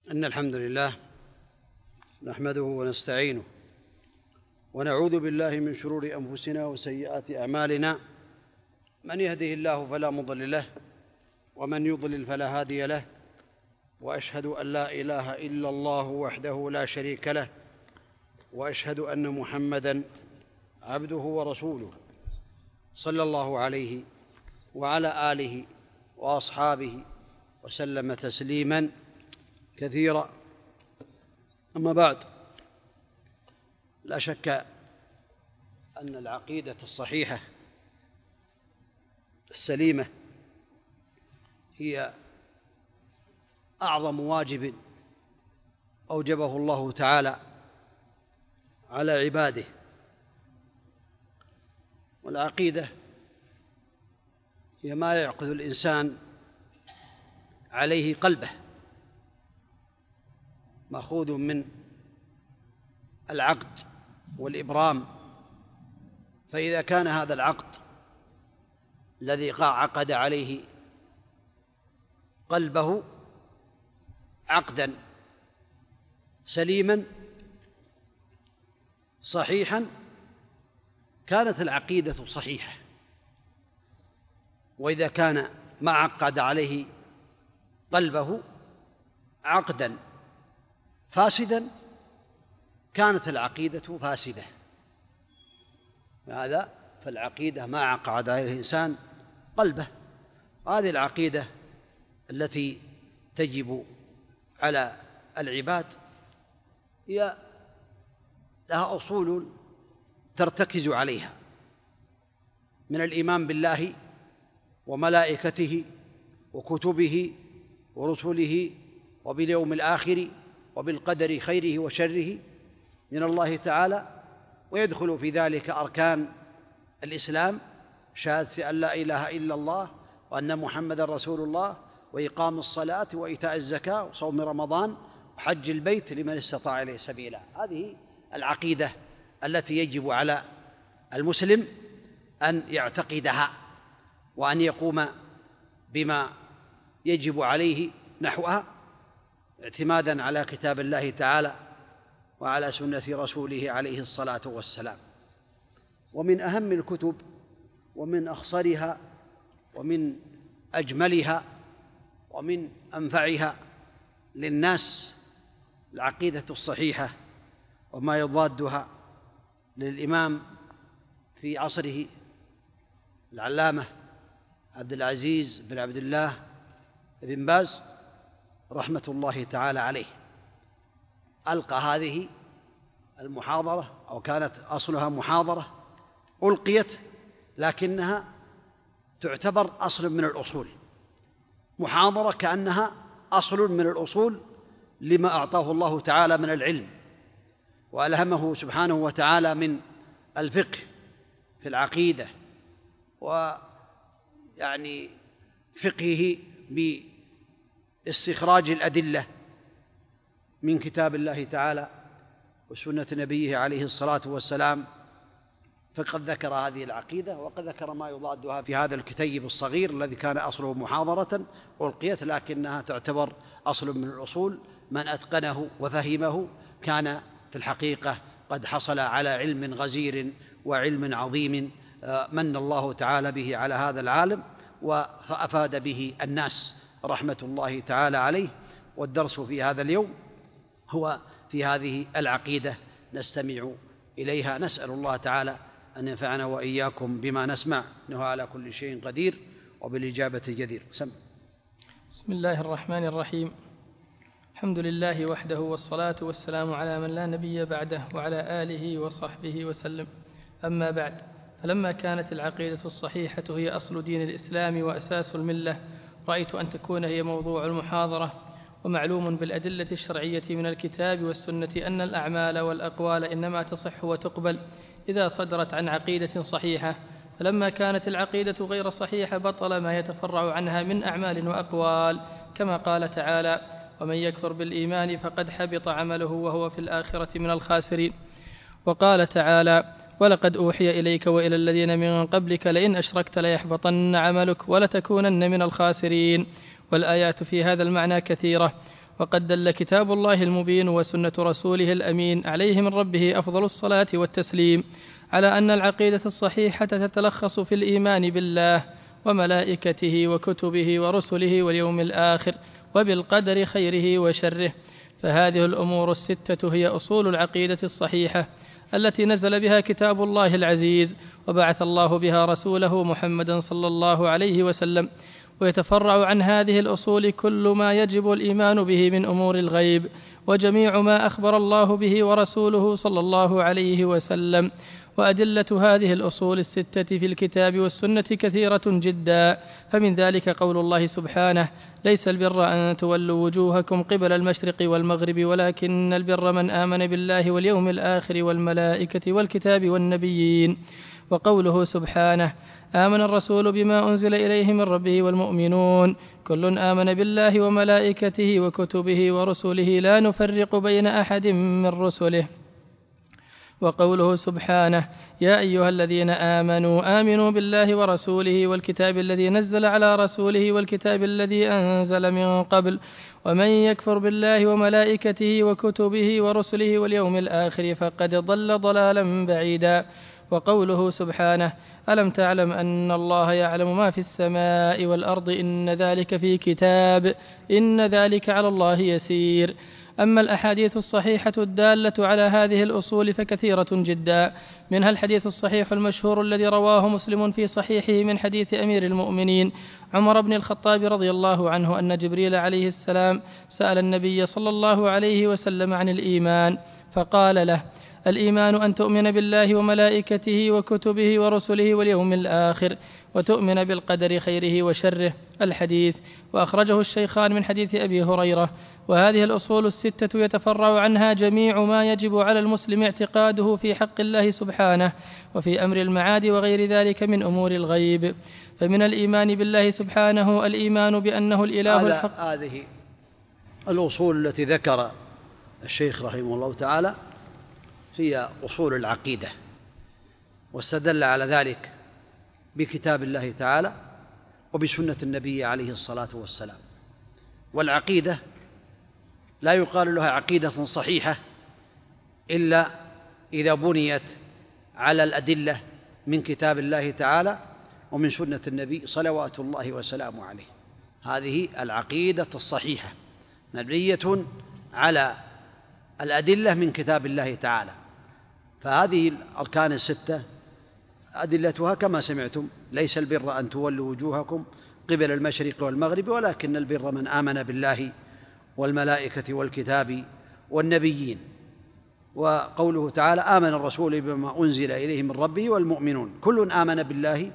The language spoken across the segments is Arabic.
إن الحمد لله نحمده ونستعينه ونعوذ بالله من شرور أنفسنا وسيئات أعمالنا. من يهده الله فلا مضل له ومن يضلل فلا هادي له، وأشهد أن لا إله إلا الله وحده لا شريك له، وأشهد أن محمدًا عبده ورسوله صلى الله عليه وعلى آله وأصحابه وسلم تسليماً كثيرا. أما بعد، لا شك أن العقيدة الصحيحة السليمة هي أعظم واجب أوجبه الله تعالى على عباده. والعقيدة هي ما يعقد الإنسان عليه قلبه، مأخوذ من العقد والإبرام. فإذا كان هذا العقد الذي عقد عليه قلبه عقداً سليماً صحيحاً، كانت العقيدة صحيحة. وإذا كان ما عقد عليه قلبه عقداً فاسداً، كانت العقيدة فاسدة. هذا فالعقيدة ما عقد عليه الإنسان قلبه. هذه العقيدة التي تجب على العباد هي لها أصول ترتكز عليها، من الإيمان بالله وملائكته وكتبه ورسله وباليوم الآخر وبالقدر خيره وشره من الله تعالى. ويدخل في ذلك أركان الإسلام: شهادة أن لا إله إلا الله وأن محمد رسول الله، وإقام الصلاة وإيتاء الزكاة وصوم رمضان وحج البيت لمن استطاع إليه سبيلا. هذه العقيدة التي يجب على المسلم أن يعتقدها وأن يقوم بما يجب عليه نحوها، اعتماداً على كتاب الله تعالى وعلى سنة رسوله عليه الصلاة والسلام. ومن أهم الكتب ومن أخصرها ومن أجملها ومن أنفعها للناس العقيدة الصحيحة وما يضادها للإمام في عصره العلامة عبد العزيز بن عبد الله بن باز رحمة الله تعالى عليه. ألقى هذه المحاضرة، أو كانت أصلها محاضرة ألقيت، لكنها تعتبر أصل من الأصول، محاضرة كأنها أصل من الأصول لما أعطاه الله تعالى من العلم وألهمه سبحانه وتعالى من الفقه في العقيدة، ويعني فقهه باستخراج الأدلة من كتاب الله تعالى وسنة نبيه عليه الصلاة والسلام. فقد ذكر هذه العقيدة وقد ذكر ما يضادها في هذا الكتيب الصغير الذي كان أصله محاضرة ألقيت، لكنها تعتبر أصل من الأصول. من أتقنه وفهمه كان في الحقيقة قد حصل على علم غزير وعلم عظيم من الله تعالى به على هذا العالم وأفاد به الناس رحمة الله تعالى عليه. والدرس في هذا اليوم هو في هذه العقيدة نستمع إليها. نسأل الله تعالى أن ينفعنا وإياكم بما نسمع، إنه على كل شيء قدير وبالإجابة جدير. بسم الله الرحمن الرحيم. الحمد لله وحده، والصلاة والسلام على من لا نبي بعده وعلى آله وصحبه وسلم. أما بعد، فلما كانت العقيدة الصحيحة هي أصل دين الإسلام وأساس الملة، رأيت أن تكون هي موضوع المحاضرة. ومعلوم بالأدلة الشرعية من الكتاب والسنة أن الأعمال والأقوال إنما تصح وتقبل إذا صدرت عن عقيدة صحيحة. فلما كانت العقيدة غير صحيحة بطل ما يتفرع عنها من أعمال وأقوال، كما قال تعالى: ومن يكفر بالإيمان فقد حبط عمله وهو في الآخرة من الخاسرين. وقال تعالى: ولقد أوحي إليك وإلى الذين من قبلك لئن أشركت ليحبطن عملك ولتكونن من الخاسرين. والآيات في هذا المعنى كثيرة، وقد دل كتاب الله المبين وسنة رسوله الأمين عليه من ربه أفضل الصلاة والتسليم على أن العقيدة الصحيحة تتلخص في الإيمان بالله وملائكته وكتبه ورسله واليوم الآخر وبالقدر خيره وشره. فهذه الأمور الستة هي أصول العقيدة الصحيحة التي نزل بها كتاب الله العزيز وبعث الله بها رسوله محمدا صلى الله عليه وسلم. ويتفرع عن هذه الأصول كل ما يجب الإيمان به من أمور الغيب وجميع ما أخبر الله به ورسوله صلى الله عليه وسلم. وأدلة هذه الأصول الستة في الكتاب والسنة كثيرة جدا، فمن ذلك قول الله سبحانه: ليس البر أن تولوا وجوهكم قبل المشرق والمغرب ولكن البر من آمن بالله واليوم الآخر والملائكة والكتاب والنبيين. وقوله سبحانه: آمن الرسول بما أنزل إليه من ربه والمؤمنون كل آمن بالله وملائكته وكتبه ورسله لا نفرق بين أحد من رسله. وقوله سبحانه: يا أيها الذين آمنوا بالله ورسوله والكتاب الذي نزل على رسوله والكتاب الذي أنزل من قبل ومن يكفر بالله وملائكته وكتبه ورسله واليوم الآخر فقد ضل ضلالا بعيدا. وقوله سبحانه: ألم تعلم أن الله يعلم ما في السماء والأرض إن ذلك في كتاب إن ذلك على الله يسير. أما الأحاديث الصحيحة الدالة على هذه الأصول فكثيرة جدا، منها الحديث الصحيح المشهور الذي رواه مسلم في صحيحه من حديث أمير المؤمنين عمر بن الخطاب رضي الله عنه أن جبريل عليه السلام سأل النبي صلى الله عليه وسلم عن الإيمان فقال له: الإيمان أن تؤمن بالله وملائكته وكتبه ورسله واليوم الآخر وتؤمن بالقدر خيره وشره. الحديث. وأخرجه الشيخان من حديث أبي هريرة. وهذه الأصول الستة يتفرع عنها جميع ما يجب على المسلم اعتقاده في حق الله سبحانه وفي أمر المعاد وغير ذلك من أمور الغيب. فمن الإيمان بالله سبحانه الإيمان بأنه الإله الحق. هذه الأصول التي ذكر الشيخ رحمه الله تعالى هي أصول العقيدة، واستدل على ذلك بكتاب الله تعالى وبسنة النبي عليه الصلاة والسلام. والعقيدة لا يقال لها عقيدة صحيحة إلا إذا بنيت على الأدلة من كتاب الله تعالى ومن سنة النبي صلوات الله وسلامه عليه. هذه العقيدة الصحيحة مبنية على الأدلة من كتاب الله تعالى. فهذه الأركان الستة أدلتها كما سمعتم: ليس البر أن تولوا وجوهكم قبل المشرق والمغرب ولكن البر من آمن بالله والملائكة والكتاب والنبيين. وقوله تعالى: آمن الرسول بما أنزل إليه من ربه والمؤمنون كل آمن بالله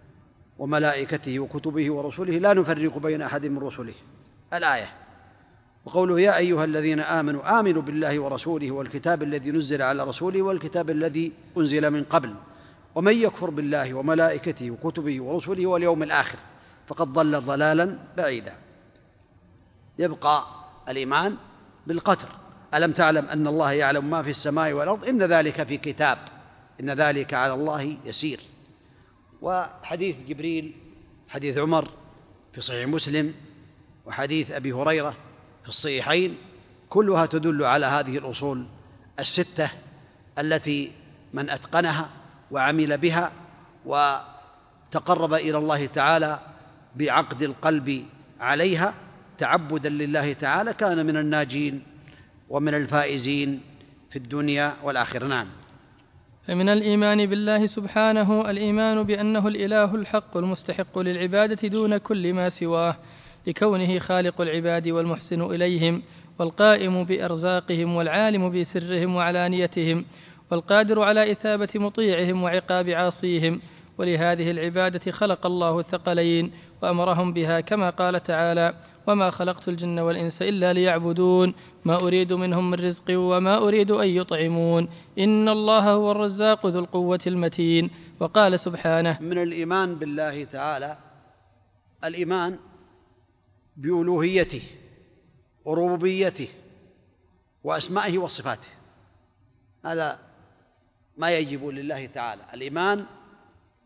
وملائكته وكتبه ورسله لا نفرق بين أحد من رسله. الآية. وقوله: يا أيها الذين آمنوا بالله ورسوله والكتاب الذي نزل على رسوله والكتاب الذي أنزل من قبل ومن يكفر بالله وملائكته وكتبه ورسله واليوم الآخر فقد ضل ضلالا بعيدا. يبقى الإيمان بالقدر. ألم تعلم أن الله يعلم ما في السماء والأرض إن ذلك في كتاب إن ذلك على الله يسير. وحديث جبريل، حديث عمر في صحيح مسلم، وحديث أبي هريرة في الصحيحين، كلها تدل على هذه الأصول الستة التي من أتقنها وعمل بها وتقرب إلى الله تعالى بعقد القلب عليها تعبدا لله تعالى كان من الناجين ومن الفائزين في الدنيا والآخرة. نعم. فمن الإيمان بالله سبحانه الإيمان بأنه الإله الحق المستحق للعبادة دون كل ما سواه، لكونه خالق العباد والمحسن إليهم والقائم بأرزاقهم والعالم بسرهم وعلانيتهم والقادر على إثابة مطيعهم وعقاب عاصيهم. ولهذه العبادة خلق الله الثقلين وأمرهم بها كما قال تعالى: وما خلقت الجن والإنس إلا ليعبدون ما أريد منهم من رزق وما أريد أن يطعمون إن الله هو الرزاق ذو القوة المتين. وقال سبحانه: من الإيمان بالله تعالى الإيمان بألوهيته وربوبيته وأسمائه وصفاته. هذا ما يجب لله تعالى: الإيمان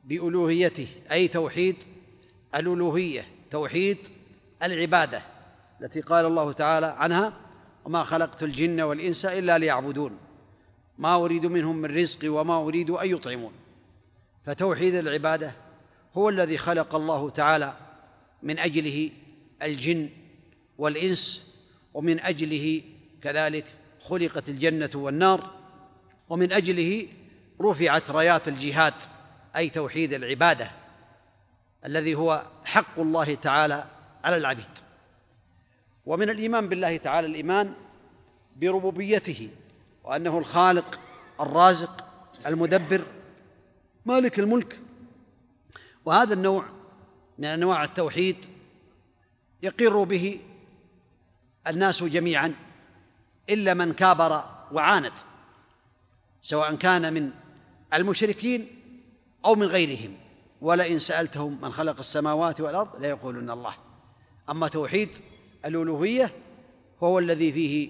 بألوهيته أي توحيد الألوهية، توحيد العبادة، التي قال الله تعالى عنها: وما خلقت الجن والإنس إلا ليعبدون ما أريد منهم من رزق وما أريد أن يطعمون. فتوحيد العبادة هو الذي خلق الله تعالى من أجله الجن والإنس، ومن أجله كذلك خلقت الجنة والنار، ومن أجله رفعت رايات الجهاد، أي توحيد العبادة الذي هو حق الله تعالى على العبيد. ومن الإيمان بالله تعالى الإيمان بربوبيته، وأنه الخالق الرازق المدبر مالك الملك. وهذا النوع من أنواع التوحيد يقر به الناس جميعا إلا من كابر وعاند، سواء كان من المشركين أو من غيرهم. ولئن سألتهم من خلق السماوات والأرض ليقولن الله. أما توحيد الألوهية هو الذي فيه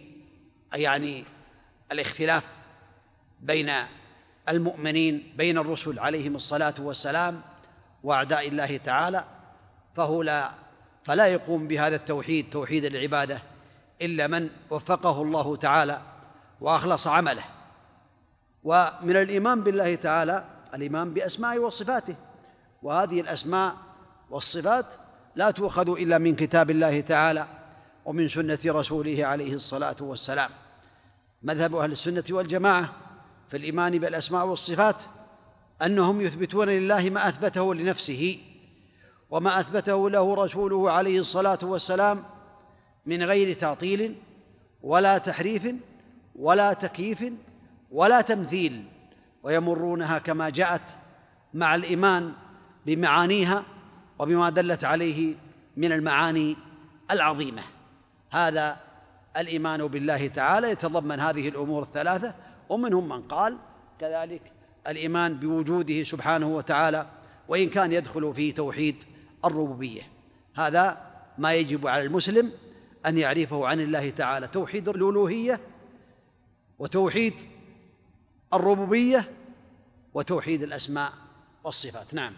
الاختلاف بين المؤمنين، بين الرسل عليهم الصلاة والسلام وأعداء الله تعالى، فلا يقوم بهذا التوحيد، توحيد العبادة، إلا من وفقه الله تعالى وأخلص عمله. ومن الإيمان بالله تعالى الإيمان بأسمائه وصفاته، وهذه الأسماء والصفات لا تؤخذ إلا من كتاب الله تعالى ومن سنة رسوله عليه الصلاة والسلام. مذهب أهل السنة والجماعة في الإيمان بالأسماء والصفات أنهم يثبتون لله ما أثبته لنفسه وما أثبته له رسوله عليه الصلاة والسلام من غير تعطيل ولا تحريف ولا تكييف ولا تمثيل، ويمرونها كما جاءت مع الإيمان بمعانيها وبما دلت عليه من المعاني العظيمة. هذا الإيمان بالله تعالى يتضمن هذه الأمور الثلاثة. ومنهم من قال كذلك الإيمان بوجوده سبحانه وتعالى، وإن كان يدخل في توحيد الربوبية. هذا ما يجب على المسلم أن يعرفه عن الله تعالى: توحيد الألوهية، وتوحيد الربوبية، وتوحيد الأسماء والصفات. نعم.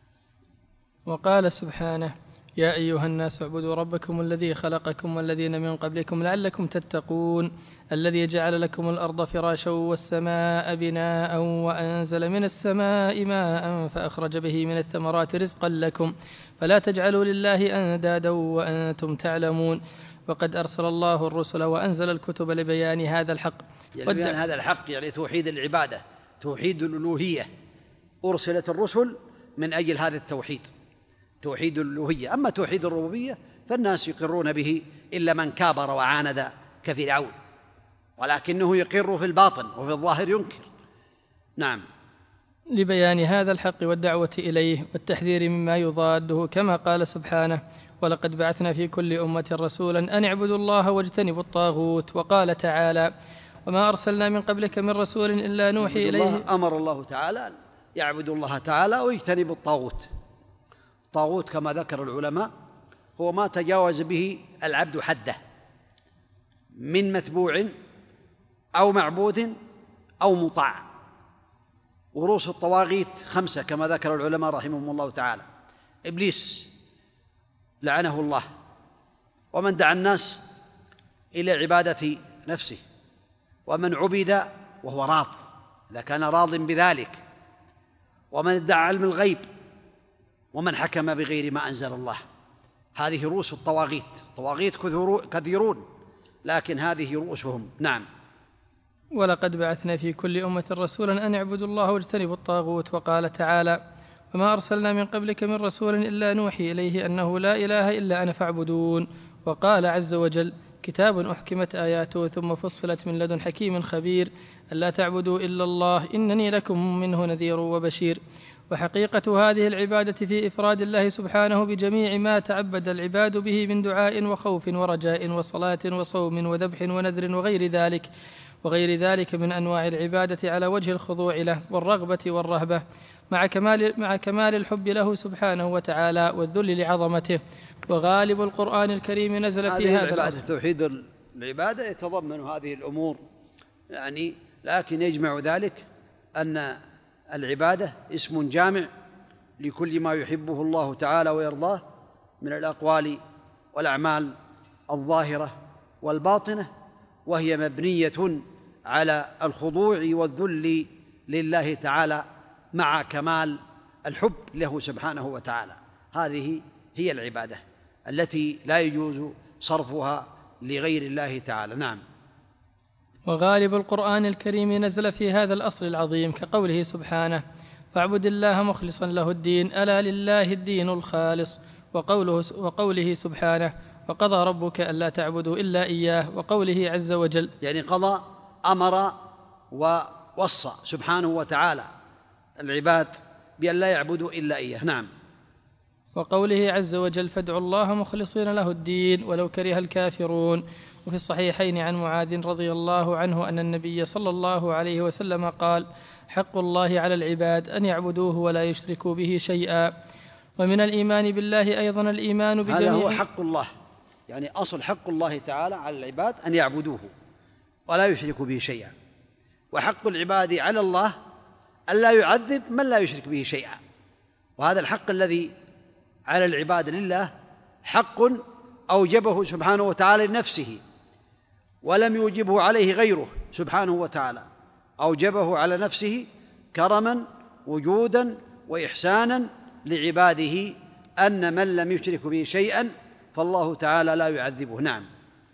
وقال سبحانه: يا أيها الناس اعبدوا ربكم الذي خلقكم والذين من قبلكم لعلكم تتقون الذي جعل لكم الأرض فراشا والسماء بناء وأنزل من السماء ماء فأخرج به من الثمرات رزقا لكم فلا تجعلوا لله أندادا وأنتم تعلمون. وقد أرسل الله الرسل وأنزل الكتب لبيان هذا الحق. بيان هذا الحق يعني توحيد العبادة، توحيد الألوهية. أرسلت الرسل من أجل هذا التوحيد، توحيد الألوهية. أما توحيد الربوبية فالناس يقرون به إلا من كابر وعاند كفرعون، ولكنه يقر في الباطن وفي الظاهر ينكر. نعم. لبيان هذا الحق والدعوة إليه والتحذير مما يضاده، كما قال سبحانه: ولقد بعثنا في كل أمة رسولا أن اعبدوا الله واجتنبوا الطاغوت. وقال تعالى: وما أرسلنا من قبلك من رسول إلا نوحي إليه. أمر الله تعالى أن يعبدوا الله تعالى ويجتنبوا الطاغوت. الطاغوت كما ذكر العلماء هو ما تجاوز به العبد حده من متبوع أو معبود أو مطاع. ورؤوس الطواغيت 5 كما ذكر العلماء رحمهم الله تعالى: إبليس لعنه الله، ومن دعا الناس إلى عبادة نفسه، ومن عبد وهو راض إذا كان راض بذلك، ومن ادعى علم الغيب، ومن حكم بغير ما أنزل الله. هذه رؤوس الطواغيت. الطواغيت كثيرون لكن هذه رؤوسهم. نعم. ولقد بعثنا في كل أمة رسولا أن اعبدوا الله واجتنبوا الطاغوت. وقال تعالى: وما أرسلنا من قبلك من رسول إلا نوحي إليه أنه لا إله إلا أنا فاعبدون. وقال عز وجل: كتاب أحكمت آياته ثم فصلت من لدن حكيم خبير ألا تعبدوا إلا الله إنني لكم منه نذير وبشير. وحقيقة هذه العبادة في إفراد الله سبحانه بجميع ما تعبد العباد به من دعاء وخوف ورجاء وصلاة وصوم وذبح ونذر وغير ذلك من أنواع العبادة على وجه الخضوع له والرغبة والرهبة مع كمال الحب له سبحانه وتعالى والذل لعظمته. وغالب القرآن الكريم نزل في هذا الأصل. توحيد العبادة يتضمن هذه الأمور لكن يجمع ذلك أن العبادة اسم جامع لكل ما يحبه الله تعالى ويرضاه من الأقوال والأعمال الظاهرة والباطنة، وهي مبنية على الخضوع والذل لله تعالى مع كمال الحب له سبحانه وتعالى. هذه هي العبادة التي لا يجوز صرفها لغير الله تعالى. نعم. وغالب القرآن الكريم نزل في هذا الأصل العظيم، كقوله سبحانه: فاعبد الله مخلصا له الدين ألا لله الدين الخالص، وقوله سبحانه: وقضى ربك ألا تعبدوا إلا إياه، وقوله عز وجل، يعني قضى، أمر ووصى سبحانه وتعالى العباد بأن لا يعبدوا إلا إياه. نعم. وقوله عز وجل: فادعوا الله مخلصين له الدين ولو كره الكافرون. وفي الصحيحين عن معاذ رضي الله عنه أن النبي صلى الله عليه وسلم قال: حق الله على العباد أن يعبدوه ولا يشركوا به شيئا. ومن الإيمان بالله أيضا الإيمان بجميع، هذا هو حق الله، يعني أصل حق الله تعالى على العباد أن يعبدوه ولا يشركوا به شيئا، وحق العباد على الله أن لا يعذب من لا يشرك به شيئا. وهذا الحق الذي على العباد لله حق أوجبه سبحانه وتعالى لنفسه، ولم يوجبه عليه غيره سبحانه وتعالى، أوجبه على نفسه كرما وجودا وإحسانا لعباده، أن من لم يشرك به شيئا فالله تعالى لا يعذبه. نعم.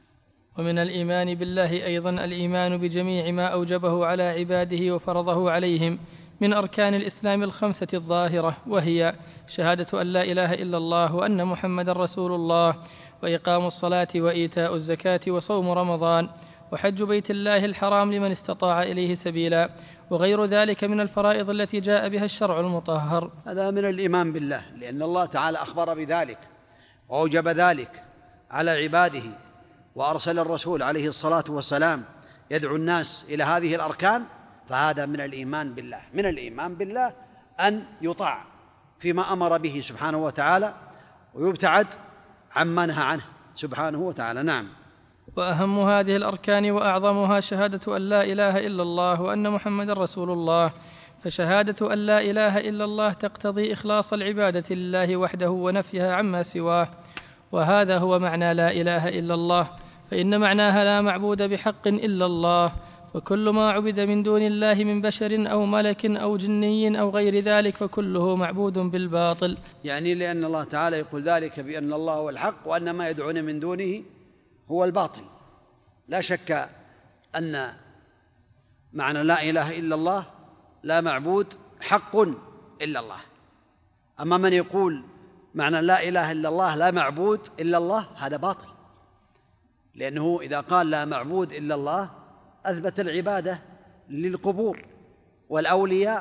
ومن الإيمان بالله أيضا الإيمان بجميع ما أوجبه على عباده وفرضه عليهم من أركان الإسلام الخمسة الظاهرة، وهي شهادة أن لا إله إلا الله وأن محمد رسول الله، وإقام الصلاة وإيتاء الزكاة وصوم رمضان وحج بيت الله الحرام لمن استطاع إليه سبيلا، وغير ذلك من الفرائض التي جاء بها الشرع المطهر. هذا من الإيمان بالله، لأن الله تعالى أخبر بذلك وأوجب ذلك على عباده، وأرسل الرسول عليه الصلاة والسلام يدعو الناس إلى هذه الأركان، فهذا من الإيمان بالله. من الإيمان بالله أن يطاع فيما أمر به سبحانه وتعالى ويبتعد عما نهى عنه سبحانه وتعالى. نعم. وأهم هذه الأركان وأعظمها شهادة أن لا إله إلا الله وأن محمد رسول الله. فشهادة أن لا إله إلا الله تقتضي إخلاص العبادة لله وحده ونفيها عما سواه، وهذا هو معنى لا إله إلا الله، فإن معناها لا معبود بحق إلا الله، وكل ما عبد من دون الله من بشر أو ملك أو جني أو غير ذلك فكله معبود بالباطل. يعني لأن الله تعالى يقول ذلك بأن الله هو الحق وأن ما يدعون من دونه هو الباطل. لا شك أن معنى لا إله إلا الله لا معبود حق إلا الله. أما من يقول معنى لا إله إلا الله لا معبود إلا الله، هذا باطل، لأنه إذا قال لا معبود إلا الله أثبت العبادة للقبور والأولياء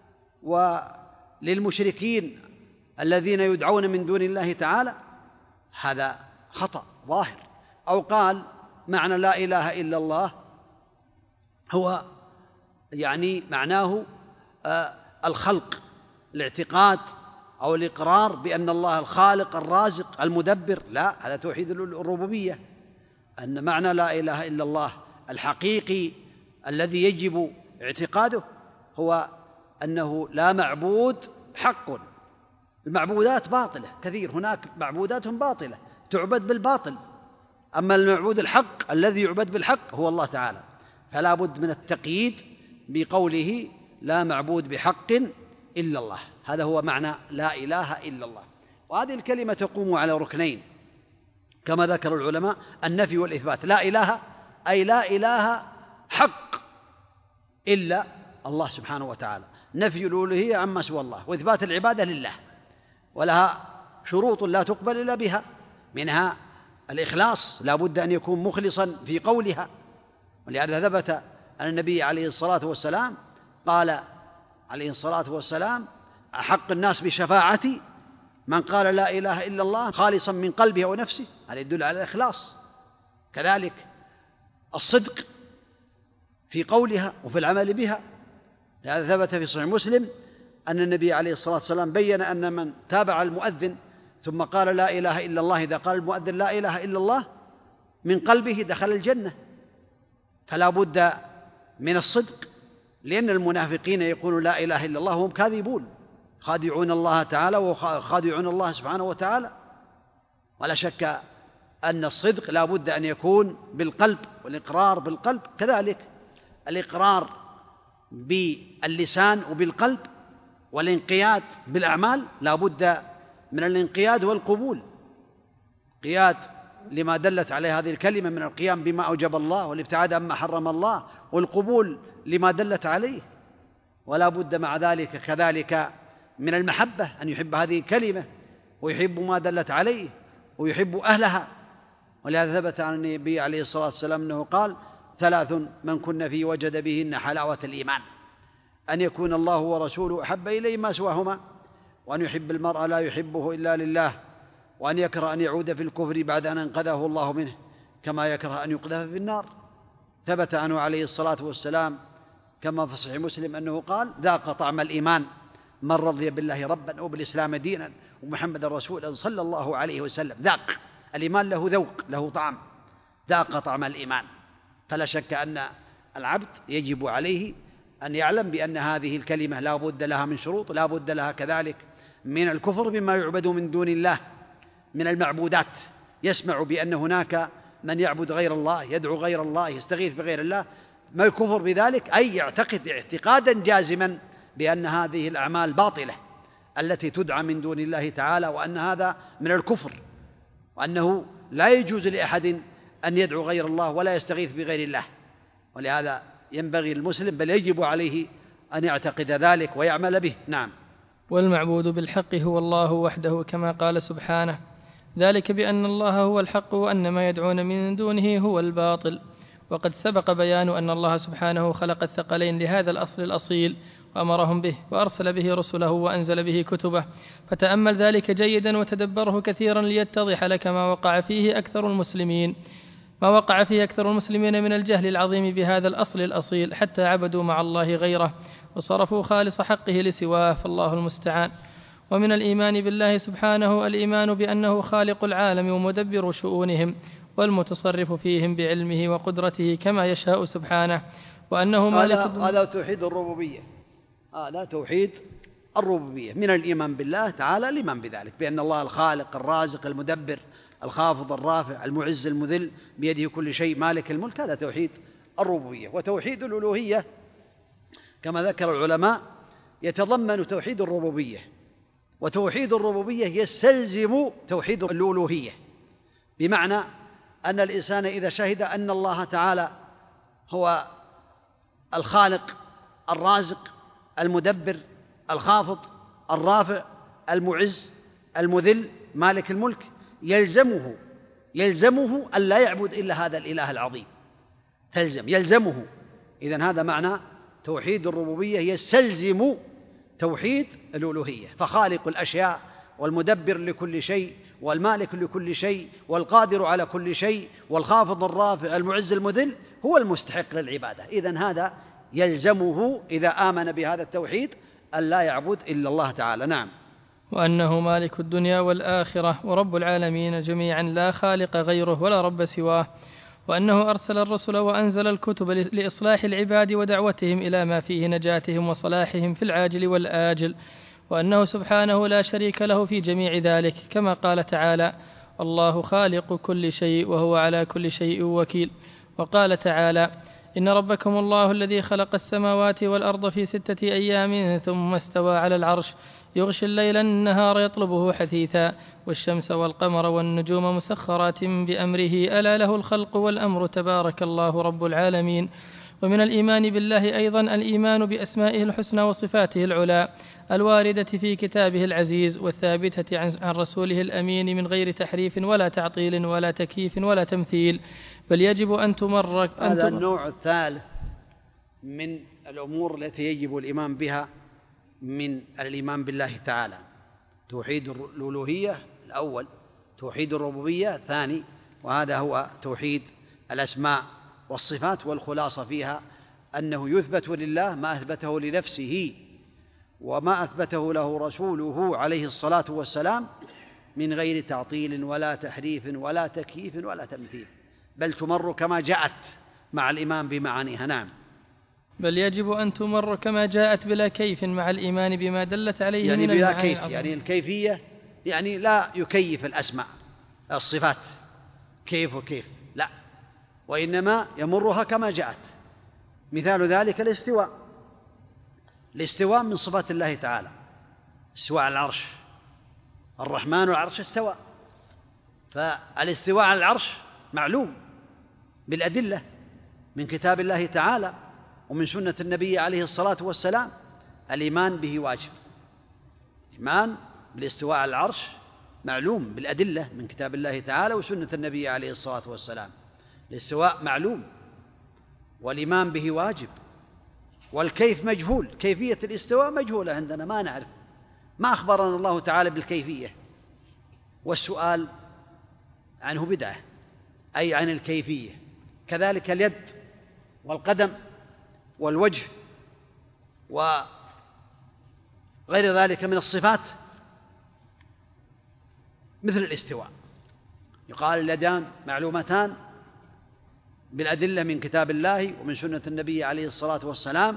وللمشركين الذين يدعون من دون الله تعالى، هذا خطأ ظاهر. أو قال معنى لا إله إلا الله هو يعني معناه الخلق، الاعتقاد أو الإقرار بأن الله الخالق الرازق المدبر. لا، هذا توحيد الربوبية. أن معنى لا إله إلا الله الحقيقي الذي يجب اعتقاده هو أنه لا معبود حق. المعبودات باطلة كثير، هناك معبودات باطلة تعبد بالباطل، أما المعبود الحق الذي يعبد بالحق هو الله تعالى. فلا بد من التقييد بقوله لا معبود بحق إلا الله. هذا هو معنى لا إله إلا الله. وهذه الكلمة تقوم على ركنين كما ذكر العلماء: النفي والإثبات. لا إله أي لا إله حق إلا الله سبحانه وتعالى، نفي الألوهية عما سوى الله، وإثبات العبادة لله، ولها شروط لا تقبل إلا بها، منها الإخلاص، لا بد أن يكون مخلصا في قولها. ولهذا ثبت أن النبي عليه الصلاة والسلام قال عليه الصلاة والسلام: أحق الناس بشفاعتي من قال لا إله إلا الله خالصا من قلبه ونفسه. هذا يدل على الإخلاص. كذلك الصدق في قولها وفي العمل بها. لهذا ثبت في صحيح مسلم أن النبي عليه الصلاة والسلام بين أن من تابع المؤذن ثم قال لا إله إلا الله، إذا قال المؤذن لا إله إلا الله من قلبه دخل الجنة. فلا بد من الصدق، لأن المنافقين يقولون لا إله إلا الله وهم كاذبون، خادعون الله تعالى وخادعون الله سبحانه وتعالى. ولا شك أن الصدق لا بد أن يكون بالقلب، والإقرار بالقلب كذلك، الإقرار باللسان وبالقلب، والانقياد بالأعمال لا بد من الانقياد والقبول، قياد لما دلت عليه هذه الكلمة من القيام بما أوجب الله والابتعاد عما حرم الله، والقبول لما دلت عليه. ولا بد مع ذلك كذلك من المحبة، أن يحب هذه الكلمة ويحب ما دلت عليه ويحب أهلها. ولهذا ثبت عن النبي عليه الصلاة والسلام أنه قال: 3 من كن فيه وجد بهن حلاوة الإيمان، أن يكون الله ورسوله أحب إليه ما سواهما، وأن يحب المرء لا يحبه إلا لله، وأن يكره أن يعود في الكفر بعد أن أنقذه الله منه، كما يكره أن يقذف في النار. ثبت عنه عليه الصلاة والسلام كما في صحيح مسلم أنه قال: ذاق طعم الإيمان من رضي بالله ربا وبالإسلام دينا ومحمد رسولا صلى الله عليه وسلم. ذاق الإيمان، له ذوق، له طعم، ذاق طعم الإيمان. فلا شك أن العبد يجب عليه أن يعلم بأن هذه الكلمة لا بد لها من شروط، لا بد لها كذلك من الكفر بما يعبد من دون الله من المعبودات. يسمع بأن هناك من يعبد غير الله، يدعو غير الله، يستغيث بغير الله، ما الكفر بذلك؟ أي يعتقد اعتقادا جازما بأن هذه الأعمال باطلة التي تدعى من دون الله تعالى، وأن هذا من الكفر، وأنه لا يجوز لأحد أن يدعو غير الله ولا يستغيث بغير الله. ولهذا ينبغي المسلم بل يجب عليه أن يعتقد ذلك ويعمل به. نعم. والمعبود بالحق هو الله وحده، كما قال سبحانه: ذلك بأن الله هو الحق وأن ما يدعون من دونه هو الباطل. وقد سبق بيان أن الله سبحانه خلق الثقلين لهذا الأصل الأصيل وأمرهم به، وأرسل به رسله وأنزل به كتبه. فتأمل ذلك جيدا وتدبره كثيرا ليتضح لك ما وقع فيه أكثر المسلمين من الجهل العظيم بهذا الأصل الأصيل، حتى عبدوا مع الله غيره وصرفوا خالص حقه لسواه، فالله المستعان. ومن الإيمان بالله سبحانه الإيمان بأنه خالق العالم ومدبر شؤونهم والمتصرف فيهم بعلمه وقدرته كما يشاء سبحانه، وأنه مالك. هذا توحيد الربوبية، هذا توحيد الربوبية. من الإيمان بالله تعالى الإيمان بذلك، بأن الله الخالق الرازق المدبر الخافض الرافع المعز المذل بيده كل شيء مالك الملك، هذا توحيد الربوبية. وتوحيد الألوهية كما ذكر العلماء يتضمن توحيد الربوبية، وتوحيد الربوبية يستلزم توحيد الألوهية، بمعنى أن الإنسان إذا شهد أن الله تعالى هو الخالق الرازق المدبر الخافض الرافع المعز المذل مالك الملك، يلزمه أن لا يعبد إلا هذا الإله العظيم، يلزمه. إذن هذا معنى توحيد الربوبية، يستلزم توحيد الألوهية. فخالق الأشياء والمدبر لكل شيء والمالك لكل شيء والقادر على كل شيء والخافض الرافع المعز المذل هو المستحق للعبادة. إذن هذا يلزمه إذا آمن بهذا التوحيد أن لا يعبد إلا الله تعالى. نعم. وأنه مالك الدنيا والآخرة ورب العالمين جميعا، لا خالق غيره ولا رب سواه. وأنه أرسل الرسل وأنزل الكتب لإصلاح العباد ودعوتهم إلى ما فيه نجاتهم وصلاحهم في العاجل والآجل. وأنه سبحانه لا شريك له في جميع ذلك، كما قال تعالى: الله خالق كل شيء وهو على كل شيء وكيل. وقال تعالى: إن ربكم الله الذي خلق السماوات والأرض في 6 أيام ثم استوى على العرش يغشي الليل النهار يطلبه حثيثا والشمس والقمر والنجوم مسخرات بأمره ألا له الخلق والأمر تبارك الله رب العالمين. ومن الإيمان بالله أيضا الإيمان بأسمائه الحسنى وصفاته العلى الواردة في كتابه العزيز والثابتة عن رسوله الأمين من غير تحريف ولا تعطيل ولا تكييف ولا تمثيل، بل يجب أن تمرك. هذا النوع الثالث من الأمور التي يجب الإيمان بها من الإيمان بالله تعالى: توحيد الألوهية الأول، توحيد الربوبية الثاني، وهذا هو توحيد الأسماء والصفات. والخلاصة فيها أنه يثبت لله ما أثبته لنفسه وما أثبته له رسوله عليه الصلاة والسلام من غير تعطيل ولا تحريف ولا تكييف ولا تمثيل، بل تمر كما جاءت مع الإيمان بمعانيها. نعم. بل يجب أن تمر كما جاءت بلا كيف مع الإيمان بما دلت عليه يعني من بلا المعاني كيف، يعني الكيفية يعني لا يكيف الأسماء الصفات، كيف وكيف، لا، وإنما يمرها كما جاءت. مثال ذلك الاستواء من صفات الله تعالى، استواء على العرش، الرحمن على العرش استوى، فالاستواء على العرش معلوم بالأدلة من كتاب الله تعالى ومن سنة النبي عليه الصلاة والسلام، الإيمان به واجب. الإيمان بالاستواء على العرش معلوم بالأدلة من كتاب الله تعالى وسنة النبي عليه الصلاة والسلام. الاستواء معلوم والإيمان به واجب، والكيف مجهول، كيفية الاستواء مجهولة عندنا، ما نعرف، ما أخبرنا الله تعالى بالكيفية، والسؤال عنه بدعة، أي عن الكيفية. كذلك اليد والقدم والوجه وغير ذلك من الصفات مثل الاستواء، يقال اليدان معلومتان بالأدلة من كتاب الله ومن سنة النبي عليه الصلاة والسلام،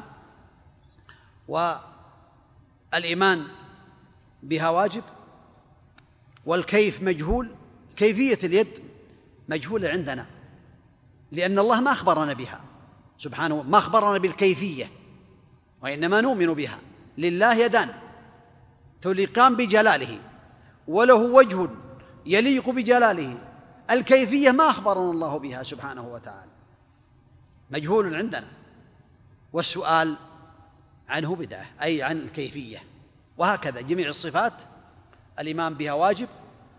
والإيمان بها واجب، والكيف مجهول، كيفية اليد مجهولة عندنا لأن الله ما أخبرنا بها سبحانه، ما أخبرنا بالكيفية، وإنما نؤمن بها. لله يدان تليقان بجلاله وله وجه يليق بجلاله، الكيفية ما أخبرنا الله بها سبحانه وتعالى، مجهول عندنا، والسؤال عنه بدعة، أي عن الكيفية. وهكذا جميع الصفات الإيمان بها واجب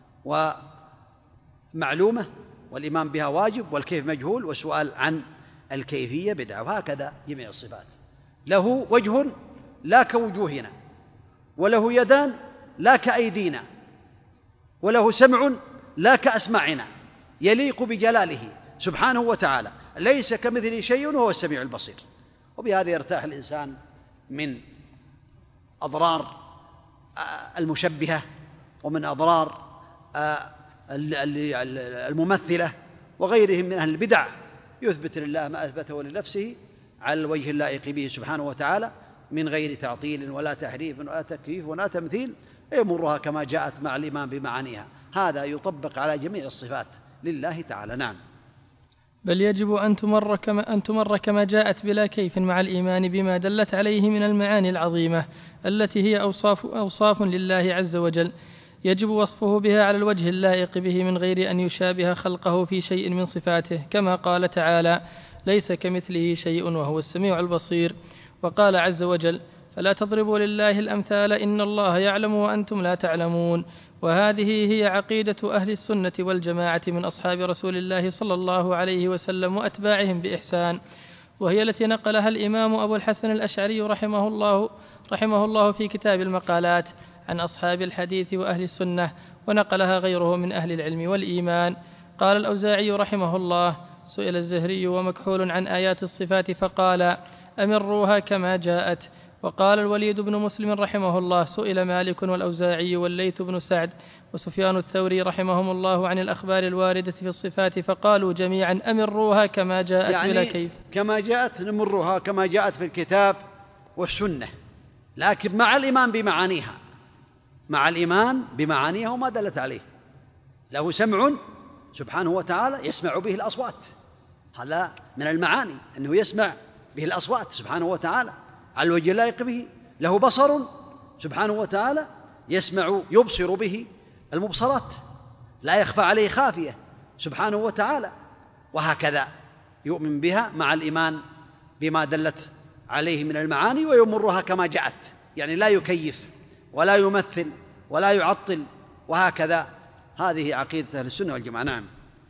ومعلومة، والإيمان بها واجب، والكيف مجهول، والسؤال عن الكيفية بدعة. وهكذا جميع الصفات. له وجه لا كوجوهنا، وله يدان لا كأيدينا، وله سمع لا كأسماعنا، يليق بجلاله سبحانه وتعالى، ليس كمثله شيء وهو السميع البصير. وبهذا يرتاح الإنسان من أضرار المشبهة ومن أضرار الممثلة وغيرهم من أهل البدع، يثبت لله ما أثبته لنفسه على الوجه اللائق به سبحانه وتعالى من غير تعطيل ولا تحريف ولا تكييف ولا تمثيل، يمرها كما جاءت مع الإيمان بمعانيها. هذا يطبق على جميع الصفات لله تعالى. نعم. بل يجب أن تمر كما جاءت بلا كيف مع الإيمان بما دلت عليه من المعاني العظيمة التي هي أوصاف لله عز وجل، يجب وصفه بها على الوجه اللائق به من غير أن يشابه خلقه في شيء من صفاته، كما قال تعالى: ليس كمثله شيء وهو السميع البصير. وقال عز وجل: فلا تضربوا لله الأمثال إن الله يعلم وأنتم لا تعلمون. وهذه هي عقيدة أهل السنة والجماعة من أصحاب رسول الله صلى الله عليه وسلم وأتباعهم بإحسان، وهي التي نقلها الإمام أبو الحسن الأشعري رحمه الله في كتاب المقالات عن أصحاب الحديث وأهل السنة، ونقلها غيره من أهل العلم والإيمان. قال الأوزاعي رحمه الله: سئل الزهري ومكحول عن آيات الصفات فقال: أمروها كما جاءت. وقال الوليد بن مسلم رحمه الله: سئل مالك والأوزاعي والليث بن سعد وسفيان الثوري رحمهم الله عن الأخبار الواردة في الصفات فقالوا جميعا: أمروها كما جاءت يعني بلا كيف. كما جاءت نمرها كما جاءت في الكتاب والسنة، لكن مع الإيمان بمعانيها، مع الإيمان بمعانيها وما دلت عليه. له سمع سبحانه وتعالى يسمع به الأصوات، هذا من المعاني أنه يسمع به الأصوات سبحانه وتعالى على الوجه اللائق به. له بصر سبحانه وتعالى يبصر به المبصرات، لا يخفى عليه خافية سبحانه وتعالى. وهكذا يؤمن بها مع الإيمان بما دلت عليه من المعاني ويمرها كما جاءت، يعني لا يكيف ولا يمثل ولا يعطل. وهكذا هذه عقيدة أهل السنة والجماعة. نعم.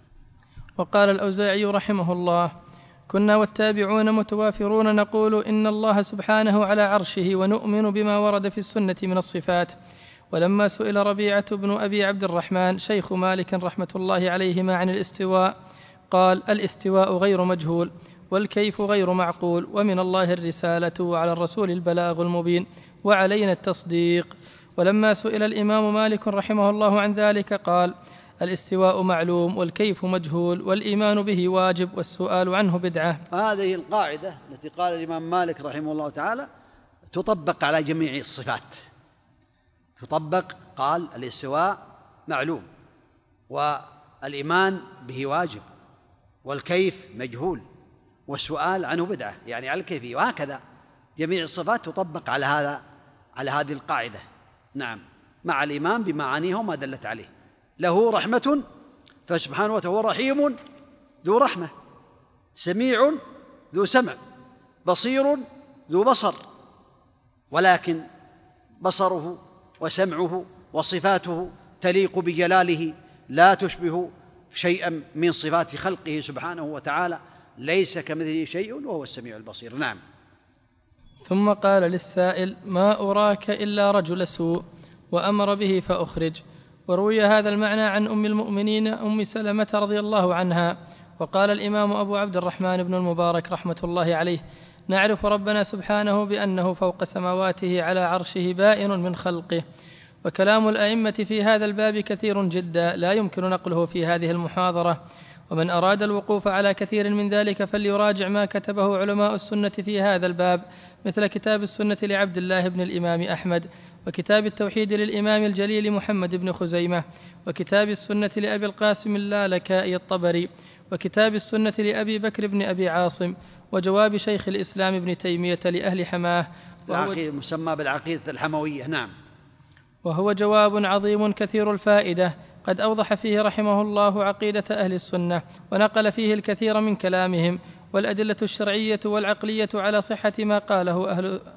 وقال الأوزاعي رحمه الله: كنا والتابعون متوافرون نقول إن الله سبحانه على عرشه ونؤمن بما ورد في السنة من الصفات. ولما سئل ربيعة بن أبي عبد الرحمن شيخ مالك رحمة الله عليهما عن الاستواء قال: الاستواء غير مجهول، والكيف غير معقول، ومن الله الرسالة وعلى الرسول البلاغ المبين وعلينا التصديق. ولما سئل الإمام مالك رحمه الله عن ذلك قال: الاستواء معلوم والكيف مجهول والإيمان به واجب والسؤال عنه بدعة. هذه القاعدة التي قال الإمام مالك رحمه الله تعالى تطبق على جميع الصفات، تطبق. قال: الاستواء معلوم والإيمان به واجب، والكيف مجهول، والسؤال عنه بدعة، يعني على الكيفية. وهكذا جميع الصفات تطبق على هذه القاعدة. نعم، مع الإيمان بمعانيه وما دلت عليه. له رحمة فسبحانه وتعالى هو رحيم ذو رحمة، سميع ذو سمع، بصير ذو بصر، ولكن بصره وسمعه وصفاته تليق بجلاله، لا تشبه شيئا من صفات خلقه سبحانه وتعالى، ليس كمثله شيء وهو السميع البصير. نعم. ثم قال للسائل: ما أراك إلا رجل سوء، وأمر به فأخرج. وروي هذا المعنى عن أم المؤمنين أم سلمة رضي الله عنها. وقال الإمام أبو عبد الرحمن بن المبارك رحمة الله عليه: نعرف ربنا سبحانه بأنه فوق سماواته على عرشه بائن من خلقه. وكلام الأئمة في هذا الباب كثير جدا لا يمكن نقله في هذه المحاضرة، ومن أراد الوقوف على كثير من ذلك فليراجع ما كتبه علماء السنة في هذا الباب، مثل كتاب السنة لعبد الله بن الإمام أحمد، وكتاب التوحيد للإمام الجليل محمد بن خزيمة، وكتاب السنة لأبي القاسم اللالكائي الطبري، وكتاب السنة لأبي بكر بن أبي عاصم، وجواب شيخ الإسلام ابن تيمية لأهل حماه، مسمى بالعقيدة الحموية. نعم. وهو جواب عظيم كثير الفائدة، قد أوضح فيه رحمه الله عقيدة أهل السنة، ونقل فيه الكثير من كلامهم، والأدلة الشرعية والعقلية على صحة ما قاله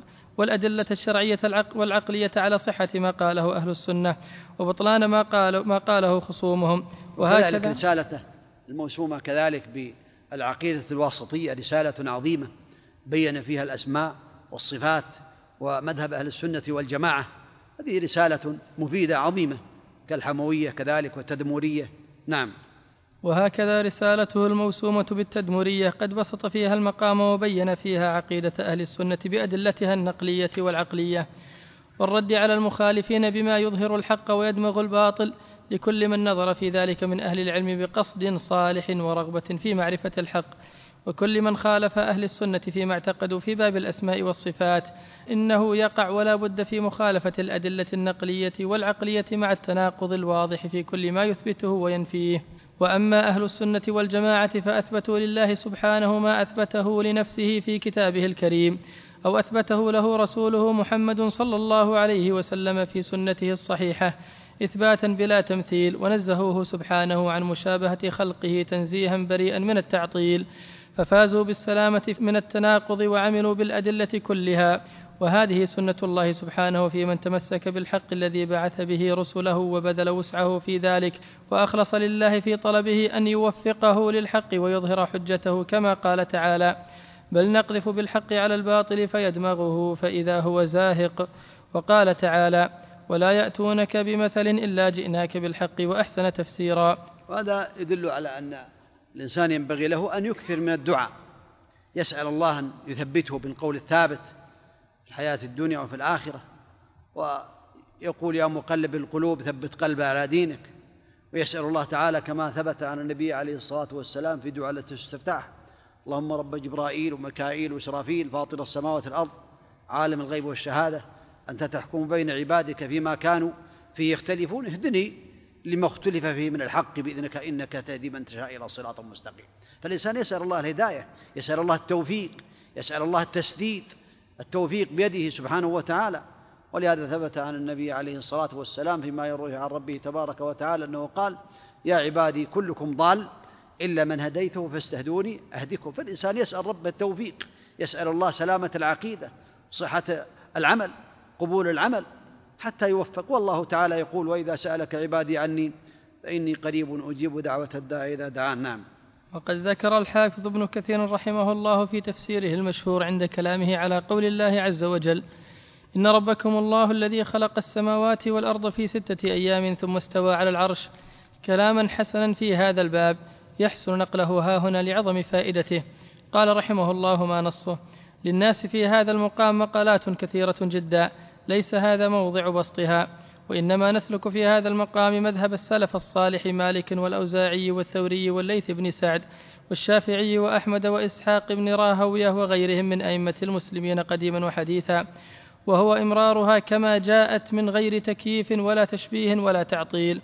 أهل السنة، وبطلان ما قاله خصومهم. وهكذا رسالته الموسومة كذلك بالعقيدة الواسطية رسالة عظيمة بين فيها الأسماء والصفات ومذهب أهل السنة والجماعة. هذه رسالة مفيدة عظيمة كالحموية كذلك والتدمورية. نعم. وهكذا رسالته الموسومة بالتدمرية قد بسط فيها المقام وبين فيها عقيدة أهل السنة بأدلتها النقلية والعقلية، والرد على المخالفين بما يظهر الحق ويدمغ الباطل لكل من نظر في ذلك من أهل العلم بقصد صالح ورغبة في معرفة الحق، وكل من خالف أهل السنة فيما اعتقدوا في باب الأسماء والصفات إنه يقع ولا بد في مخالفة الأدلة النقلية والعقلية مع التناقض الواضح في كل ما يثبته وينفيه. وأما أهل السنة والجماعة فأثبتوا لله سبحانه ما أثبته لنفسه في كتابه الكريم، أو أثبته له رسوله محمد صلى الله عليه وسلم في سنته الصحيحة إثباتا بلا تمثيل، ونزهوه سبحانه عن مشابهة خلقه تنزيها بريئا من التعطيل، ففازوا بالسلامة من التناقض وعملوا بالأدلة كلها. وهذه سنة الله سبحانه في من تمسك بالحق الذي بعث به رسله وبذل وسعه في ذلك، وأخلص لله في طلبه أن يوفقه للحق ويظهر حجته، كما قال تعالى: بل نقذف بالحق على الباطل فيدمغه فإذا هو زاهق. وقال تعالى: ولا يأتونك بمثل إلا جئناك بالحق وأحسن تفسيرا. وهذا يدل على أن الإنسان ينبغي له أن يكثر من الدعاء، يسأل الله أن يثبته بالقول الثابت في الحياة الدنيا وفي الآخرة، ويقول: يا مقلب القلوب ثبت قلبي على دينك. ويسأل الله تعالى كما ثبت عن النبي عليه الصلاة والسلام في دعاء الاستفتاح: اللهم رب جبرائيل وميكائيل وإسرافيل فاطر السماوات والأرض عالم الغيب والشهادة أنت تحكم بين عبادك فيما كانوا فيه يختلفون اهدني لما اختلف فيه من الحق بإذنك إنك تهدي من تشاء إلى صراط مستقيم. فالإنسان يسأل الله الهداية، يسأل الله التوفيق، يسأل الله التسديد، التوفيق بيده سبحانه وتعالى. ولهذا ثبت عن النبي عليه الصلاة والسلام فيما يرويه عن ربه تبارك وتعالى أنه قال: يا عبادي كلكم ضال إلا من هديته فاستهدوني أهدكم. فالإنسان يسأل رب التوفيق، يسأل الله سلامة العقيدة، صحة العمل، قبول العمل، حتى يوفق. والله تعالى يقول: وإذا سألك عبادي عني فإني قريب أجيب دعوة الداعي إذا دعان. نعم. وقد ذكر الحافظ ابن كثير رحمه الله في تفسيره المشهور عند كلامه على قول الله عز وجل: إن ربكم الله الذي خلق السماوات والأرض في 6 أيام ثم استوى على العرش، كلاما حسنا في هذا الباب يحسن نقله هاهنا لعظم فائدته. قال رحمه الله: ما نصه: للناس في هذا المقام مقالات كثيرة جدا، ليس هذا موضع بسطها، وإنما نسلك في هذا المقام مذهب السلف الصالح مالك والأوزاعي والثوري والليث بن سعد والشافعي وأحمد وإسحاق بن راهويه وغيرهم من أئمة المسلمين قديما وحديثا، وهو إمرارها كما جاءت من غير تكييف ولا تشبيه ولا تعطيل.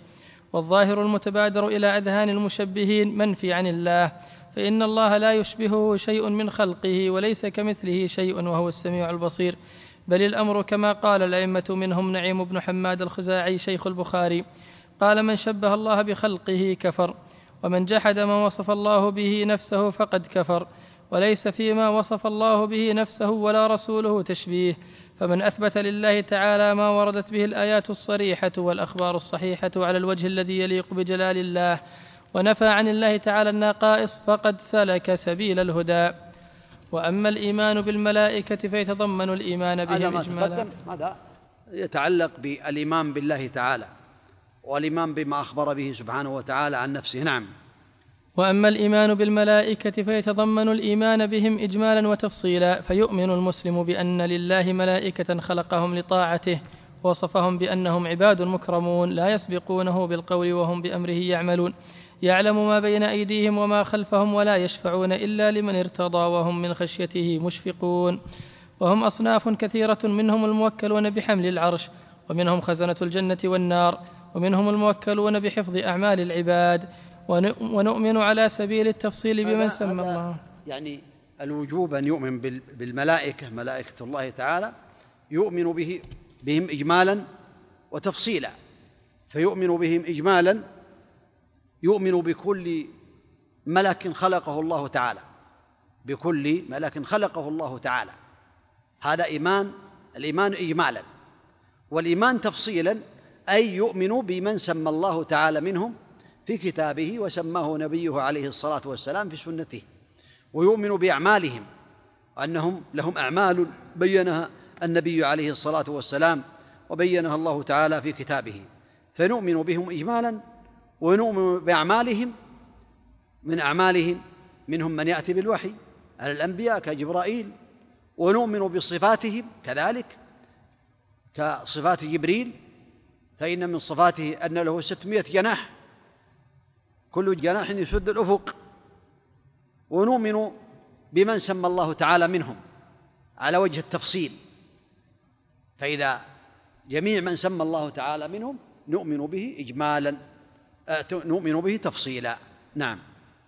والظاهر المتبادر إلى أذهان المشبهين منفي عن الله، فإن الله لا يشبهه شيء من خلقه وليس كمثله شيء وهو السميع البصير، بل الأمر كما قال الأئمة منهم نعيم بن حماد الخزاعي شيخ البخاري قال: من شبه الله بخلقه كفر، ومن جحد ما وصف الله به نفسه فقد كفر، وليس فيما وصف الله به نفسه ولا رسوله تشبيه. فمن أثبت لله تعالى ما وردت به الآيات الصريحة والأخبار الصحيحة على الوجه الذي يليق بجلال الله، ونفى عن الله تعالى النقائص، فقد سلك سبيل الهدى. وأما الإيمان بالملائكة فيتضمن الإيمان بهم إجمالا. هذا يتعلق بالإيمان بالله تعالى والإيمان بما أخبر به سبحانه وتعالى عن نفسه. نعم. وأما الإيمان بالملائكة فيتضمن الإيمان بهم إجمالا وتفصيلا، فيؤمن المسلم بأن لله ملائكة خلقهم لطاعته، وصفهم بأنهم عباد مكرمون لا يسبقونه بالقول وهم بأمره يعملون، يعلم ما بين أيديهم وما خلفهم، ولا يشفعون إلا لمن ارتضى وهم من خشيته مشفقون. وهم أصناف كثيرة، منهم الموكلون بحمل العرش، ومنهم خزنة الجنة والنار، ومنهم الموكلون بحفظ أعمال العباد. ونؤمن على سبيل التفصيل بمن سمى الله. يعني الوجوب أن يؤمن بالملائكة، ملائكة الله تعالى، يؤمن بهم إجمالا وتفصيلا. فيؤمن بهم إجمالا، يؤمن بكل ملك خلقه الله تعالى، بكل ملك خلقه الله تعالى. هذا الإيمان إجمالا. والإيمان تفصيلا أي يؤمن بمن سمى الله تعالى منهم في كتابه وسماه نبيه عليه الصلاة والسلام في سنته، ويؤمن بأعمالهم أنهم لهم أعمال بينها النبي عليه الصلاة والسلام وبينها الله تعالى في كتابه. فنؤمن بهم إجمالا، ونؤمن بأعمالهم. من أعمالهم منهم من يأتي بالوحي على الأنبياء كجبرائيل، ونؤمن بصفاتهم كذلك كصفات جبريل، فإن من صفاته أن له 600 جناح، كل جناح يسد الأفق. ونؤمن بمن سمى الله تعالى منهم على وجه التفصيل، فإذا جميع من سمى الله تعالى منهم نؤمن به إجمالا، نؤمن به تفصيلا. نعم.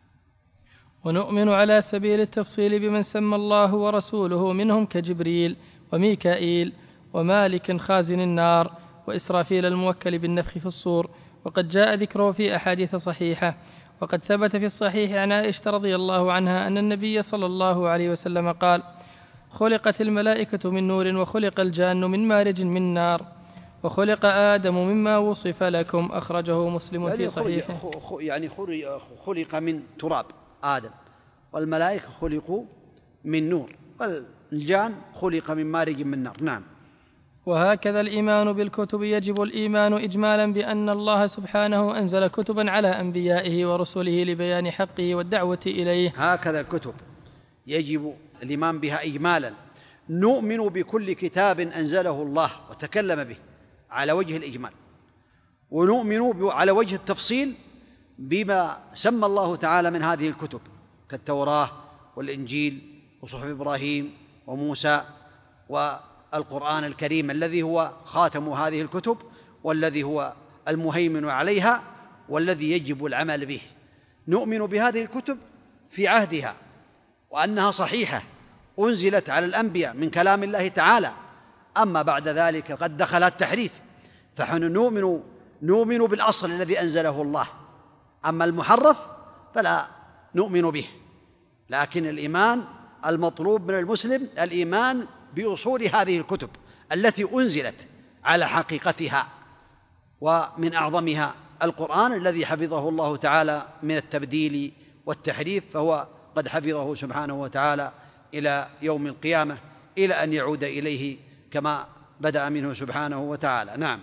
ونؤمن على سبيل التفصيل بمن سمى الله ورسوله منهم كجبريل وميكائيل ومالك خازن النار وإسرافيل الموكل بالنفخ في الصور، وقد جاء ذكره في أحاديث صحيحة. وقد ثبت في الصحيح عن عائشة رضي الله عنها أن النبي صلى الله عليه وسلم قال: خلقت الملائكة من نور، وخلق الجان من مارج من نار، وخلق آدم مما وصف لكم. أخرجه مسلم في صحيحه. يعني خلق من تراب آدم، والملائكة خلقوا من نور، والجان خلق من مارج من نار. نعم. وهكذا الإيمان بالكتب يجب الإيمان إجمالا بأن الله سبحانه أنزل كتبا على أنبيائه ورسله لبيان حقه والدعوة إليه. هكذا الكتب يجب الإيمان بها إجمالا. نؤمن بكل كتاب أنزله الله وتكلم به على وجه الإجمال، ونؤمن على وجه التفصيل بما سمى الله تعالى من هذه الكتب كالتوراة والإنجيل وصحف إبراهيم وموسى والقرآن الكريم الذي هو خاتم هذه الكتب، والذي هو المهيمن عليها، والذي يجب العمل به. نؤمن بهذه الكتب في عهدها، وأنها صحيحة أنزلت على الأنبياء من كلام الله تعالى. أما بعد ذلك قد دخل التحريف، فنحن نؤمن بالأصل الذي أنزله الله. أما المحرف فلا نؤمن به. لكن الإيمان المطلوب من المسلم الإيمان بأصول هذه الكتب التي أنزلت على حقيقتها، ومن أعظمها القرآن الذي حفظه الله تعالى من التبديل والتحريف، فهو قد حفظه سبحانه وتعالى إلى يوم القيامة، إلى أن يعود إليه كما بدأ منه سبحانه وتعالى. نعم.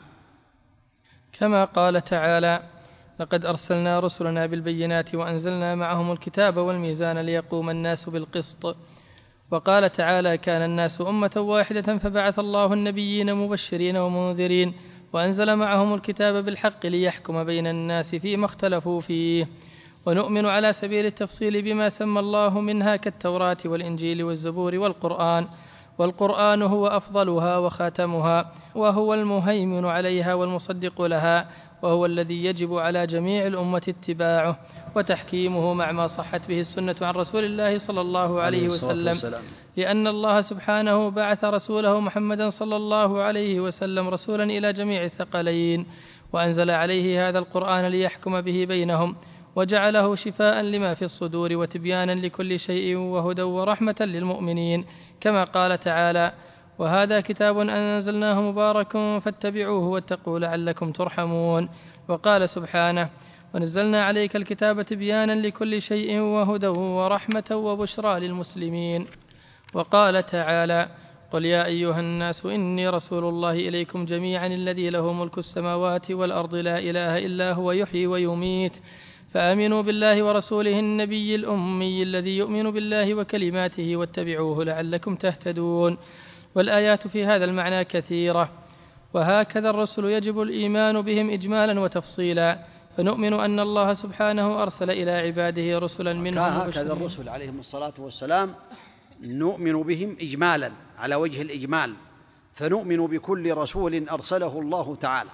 كما قال تعالى: لقد أرسلنا رسلنا بالبينات وأنزلنا معهم الكتاب والميزان ليقوم الناس بالقسط. وقال تعالى: كان الناس أمة واحدة فبعث الله النبيين مبشرين ومنذرين وأنزل معهم الكتاب بالحق ليحكم بين الناس فيما اختلفوا فيه. ونؤمن على سبيل التفصيل بما سمى الله منها كالتوراة والإنجيل والزبور والقرآن. والقرآن هو أفضلها وخاتمها، وهو المهيمن عليها والمصدق لها، وهو الذي يجب على جميع الأمة اتباعه وتحكيمه مع ما صحت به السنة عن رسول الله صلى الله عليه وسلم، لأن الله سبحانه بعث رسوله محمدا صلى الله عليه وسلم رسولا إلى جميع الثقلين، وأنزل عليه هذا القرآن ليحكم به بينهم، وجعله شفاء لما في الصدور وتبيانا لكل شيء وهدى ورحمة للمؤمنين، كما قال تعالى: وهذا كتاب أنزلناه مبارك فاتبعوه واتقوا لعلكم ترحمون. وقال سبحانه: ونزلنا عليك الكتاب تبيانا لكل شيء وهدى ورحمة وبشرى للمسلمين. وقال تعالى: قل يا أيها الناس إني رسول الله إليكم جميعا الذي له ملك السماوات والأرض لا إله إلا هو يحيي ويميت، فآمنوا بالله ورسوله النبي الأمي الذي يؤمن بالله وكلماته واتبعوه لعلكم تهتدون. والآيات في هذا المعنى كثيرة. وهكذا الرسل يجب الإيمان بهم إجمالا وتفصيلا، فنؤمن أن الله سبحانه أرسل إلى عباده رسلا منهم هكذا الرسل عليهم الصلاة والسلام نؤمن بهم إجمالا على وجه الإجمال، فنؤمن بكل رسول أرسله الله تعالى،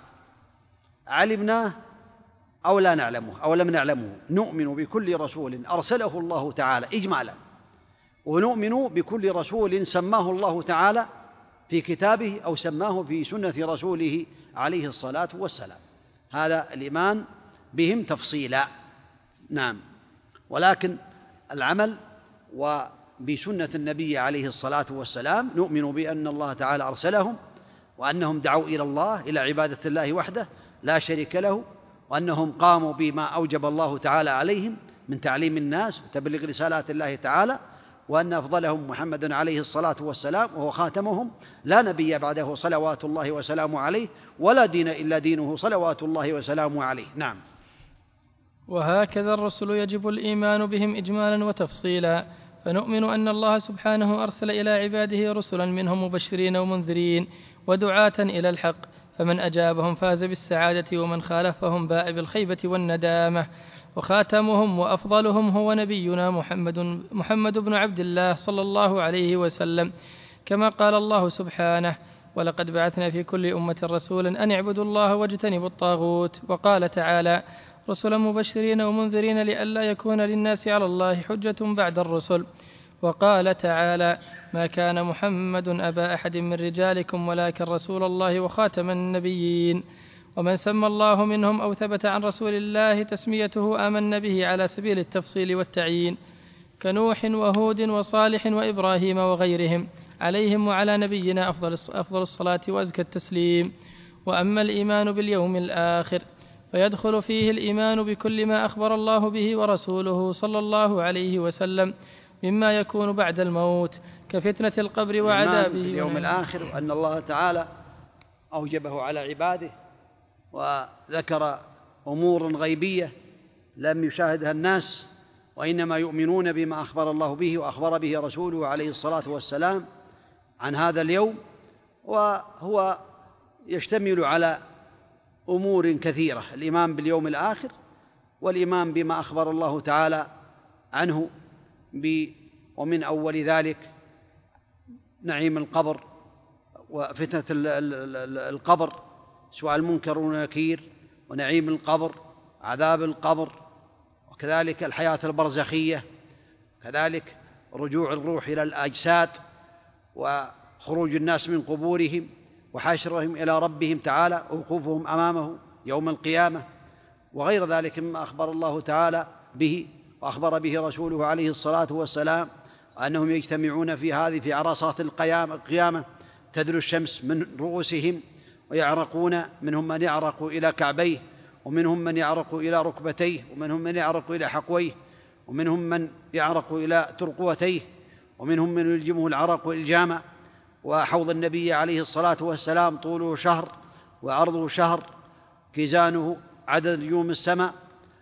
علمناه أو لا نعلمه أو لم نعلمه، نؤمن بكل رسول أرسله الله تعالى إجمالا، ونؤمن بكل رسول سماه الله تعالى في كتابه أو سماه في سنة رسوله عليه الصلاة والسلام. هذا الإيمان بهم تفصيلا. نعم. ولكن العمل وبسنة النبي عليه الصلاة والسلام نؤمن بأن الله تعالى أرسلهم، وأنهم دعوا إلى الله، إلى عبادة الله وحده لا شريك له، وأنهم قاموا بما أوجب الله تعالى عليهم من تعليم الناس وتبليغ رسالات الله تعالى، وأن أفضلهم محمد عليه الصلاة والسلام وهو خاتمهم، لا نبي بعده صلوات الله وسلامه عليه، ولا دين إلا دينه صلوات الله وسلامه عليه. نعم. وهكذا الرسل يجب الإيمان بهم إجمالا وتفصيلا، فنؤمن أن الله سبحانه أرسل إلى عباده رسلا منهم مبشرين ومنذرين ودعاة إلى الحق، فمن أجابهم فاز بالسعادة، ومن خالفهم باء بالخيبة والندامة. وخاتمهم وأفضلهم هو نبينا محمد بن عبد الله صلى الله عليه وسلم، كما قال الله سبحانه: ولقد بعثنا في كل أمة رسولا أن اعبدوا الله واجتنبوا الطاغوت. وقال تعالى: رسلا مبشرين ومنذرين لئلا يكون للناس على الله حجة بعد الرسل. وقال تعالى: ما كان محمد أبا أحد من رجالكم ولكن رسول الله وخاتم النبيين. ومن سمى الله منهم أو ثبت عن رسول الله تسميته آمن به على سبيل التفصيل والتعيين، كنوح وهود وصالح وإبراهيم وغيرهم، عليهم وعلى نبينا أفضل الصلاة وأزكى التسليم. وأما الإيمان باليوم الآخر فيدخل فيه الإيمان بكل ما أخبر الله به ورسوله صلى الله عليه وسلم مما يكون بعد الموت كفتنة القبر وعذابه. باليوم الآخر وأن الله تعالى أوجبه على عباده، وذكر أمور غيبية لم يشاهدها الناس، وإنما يؤمنون بما أخبر الله به وأخبر به رسوله عليه الصلاة والسلام عن هذا اليوم، وهو يشتمل على أمور كثيرة: الإيمان باليوم الآخر، والإيمان بما أخبر الله تعالى عنه، ومن أول ذلك نعيم القبر وفتنة القبر، سؤال المنكر والنكير، ونعيم القبر، عذاب القبر، وكذلك الحياة البرزخية، كذلك رجوع الروح إلى الأجساد، وخروج الناس من قبورهم، وحشرهم إلى ربهم تعالى، ووقوفهم أمامه يوم القيامة، وغير ذلك مما أخبر الله تعالى به وأخبر به رسوله عليه الصلاة والسلام، أنهم يجتمعون في عرصات القيامة تدنو الشمس من رؤوسهم ويعرقون، منهم من يعرق إلى كعبيه، ومنهم من يعرق إلى ركبتيه، ومنهم من يعرق إلى حقويه، ومنهم من يعرق إلى ترقوتيه، ومنهم من يلجمه العرق إلجاما. وحوض النبي عليه الصلاة والسلام طوله شهر وعرضه شهر، كيزانه عدد نجوم السماء،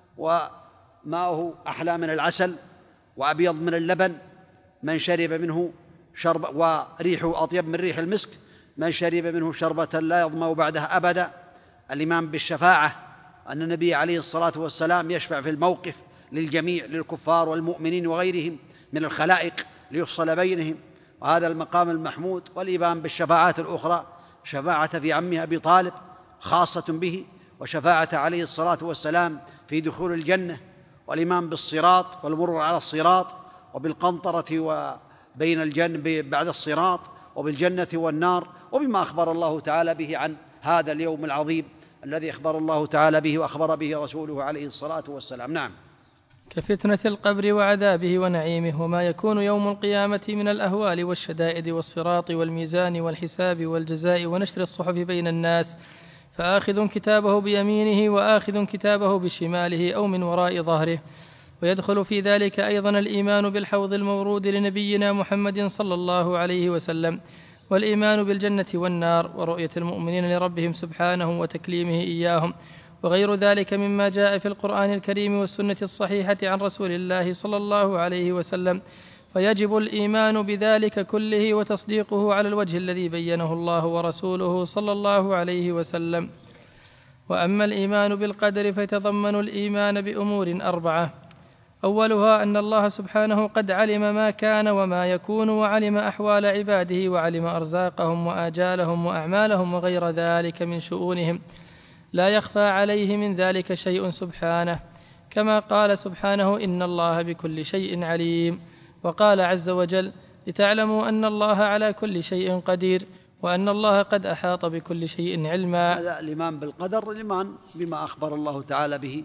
وماءه أحلى من العسل وأبيض من اللبن، من شرب منه وريحه أطيب من ريح المسك، من شرب منه شربة لا يظمأ بعدها أبدا. الإيمان بالشفاعة، أن النبي عليه الصلاة والسلام يشفع في الموقف للجميع، للكفار والمؤمنين وغيرهم من الخلائق ليفصل بينهم، وهذا المقام المحمود. والإيمان بالشفاعات الأخرى، شفاعة في عمه أبي طالب خاصة به، وشفاعته عليه الصلاة والسلام في دخول الجنة، والإيمان بالصراط والمرور على الصراط، وبالقنطرة وبين الجنة بعد الصراط، وبالجنة والنار، وبما أخبر الله تعالى به عن هذا اليوم العظيم الذي أخبر الله تعالى به وأخبر به رسوله عليه الصلاة والسلام. نعم. كفتنة القبر وعذابه ونعيمه، وما يكون يوم القيامة من الأهوال والشدائد والصراط والميزان والحساب والجزاء ونشر الصحف بين الناس، فآخذ كتابه بيمينه وآخذ كتابه بشماله أو من وراء ظهره. ويدخل في ذلك أيضا الإيمان بالحوض المورود لنبينا محمد صلى الله عليه وسلم، والإيمان بالجنة والنار، ورؤية المؤمنين لربهم سبحانه وتكليمه إياهم، وغير ذلك مما جاء في القرآن الكريم والسنة الصحيحة عن رسول الله صلى الله عليه وسلم. فيجب الإيمان بذلك كله وتصديقه على الوجه الذي بينه الله ورسوله صلى الله عليه وسلم. وأما الإيمان بالقدر فيتضمن الإيمان بأمور 4: أولها أن الله سبحانه قد علم ما كان وما يكون، وعلم أحوال عباده، وعلم أرزاقهم وآجالهم وأعمالهم وغير ذلك من شؤونهم، لا يخفى عليه من ذلك شيء سبحانه، كما قال سبحانه: إن الله بكل شيء عليم. وقال عز وجل: لتعلموا أن الله على كل شيء قدير، وأن الله قد أحاط بكل شيء علما. هذا الإيمان بالقدر، الإيمان بما أخبر الله تعالى به،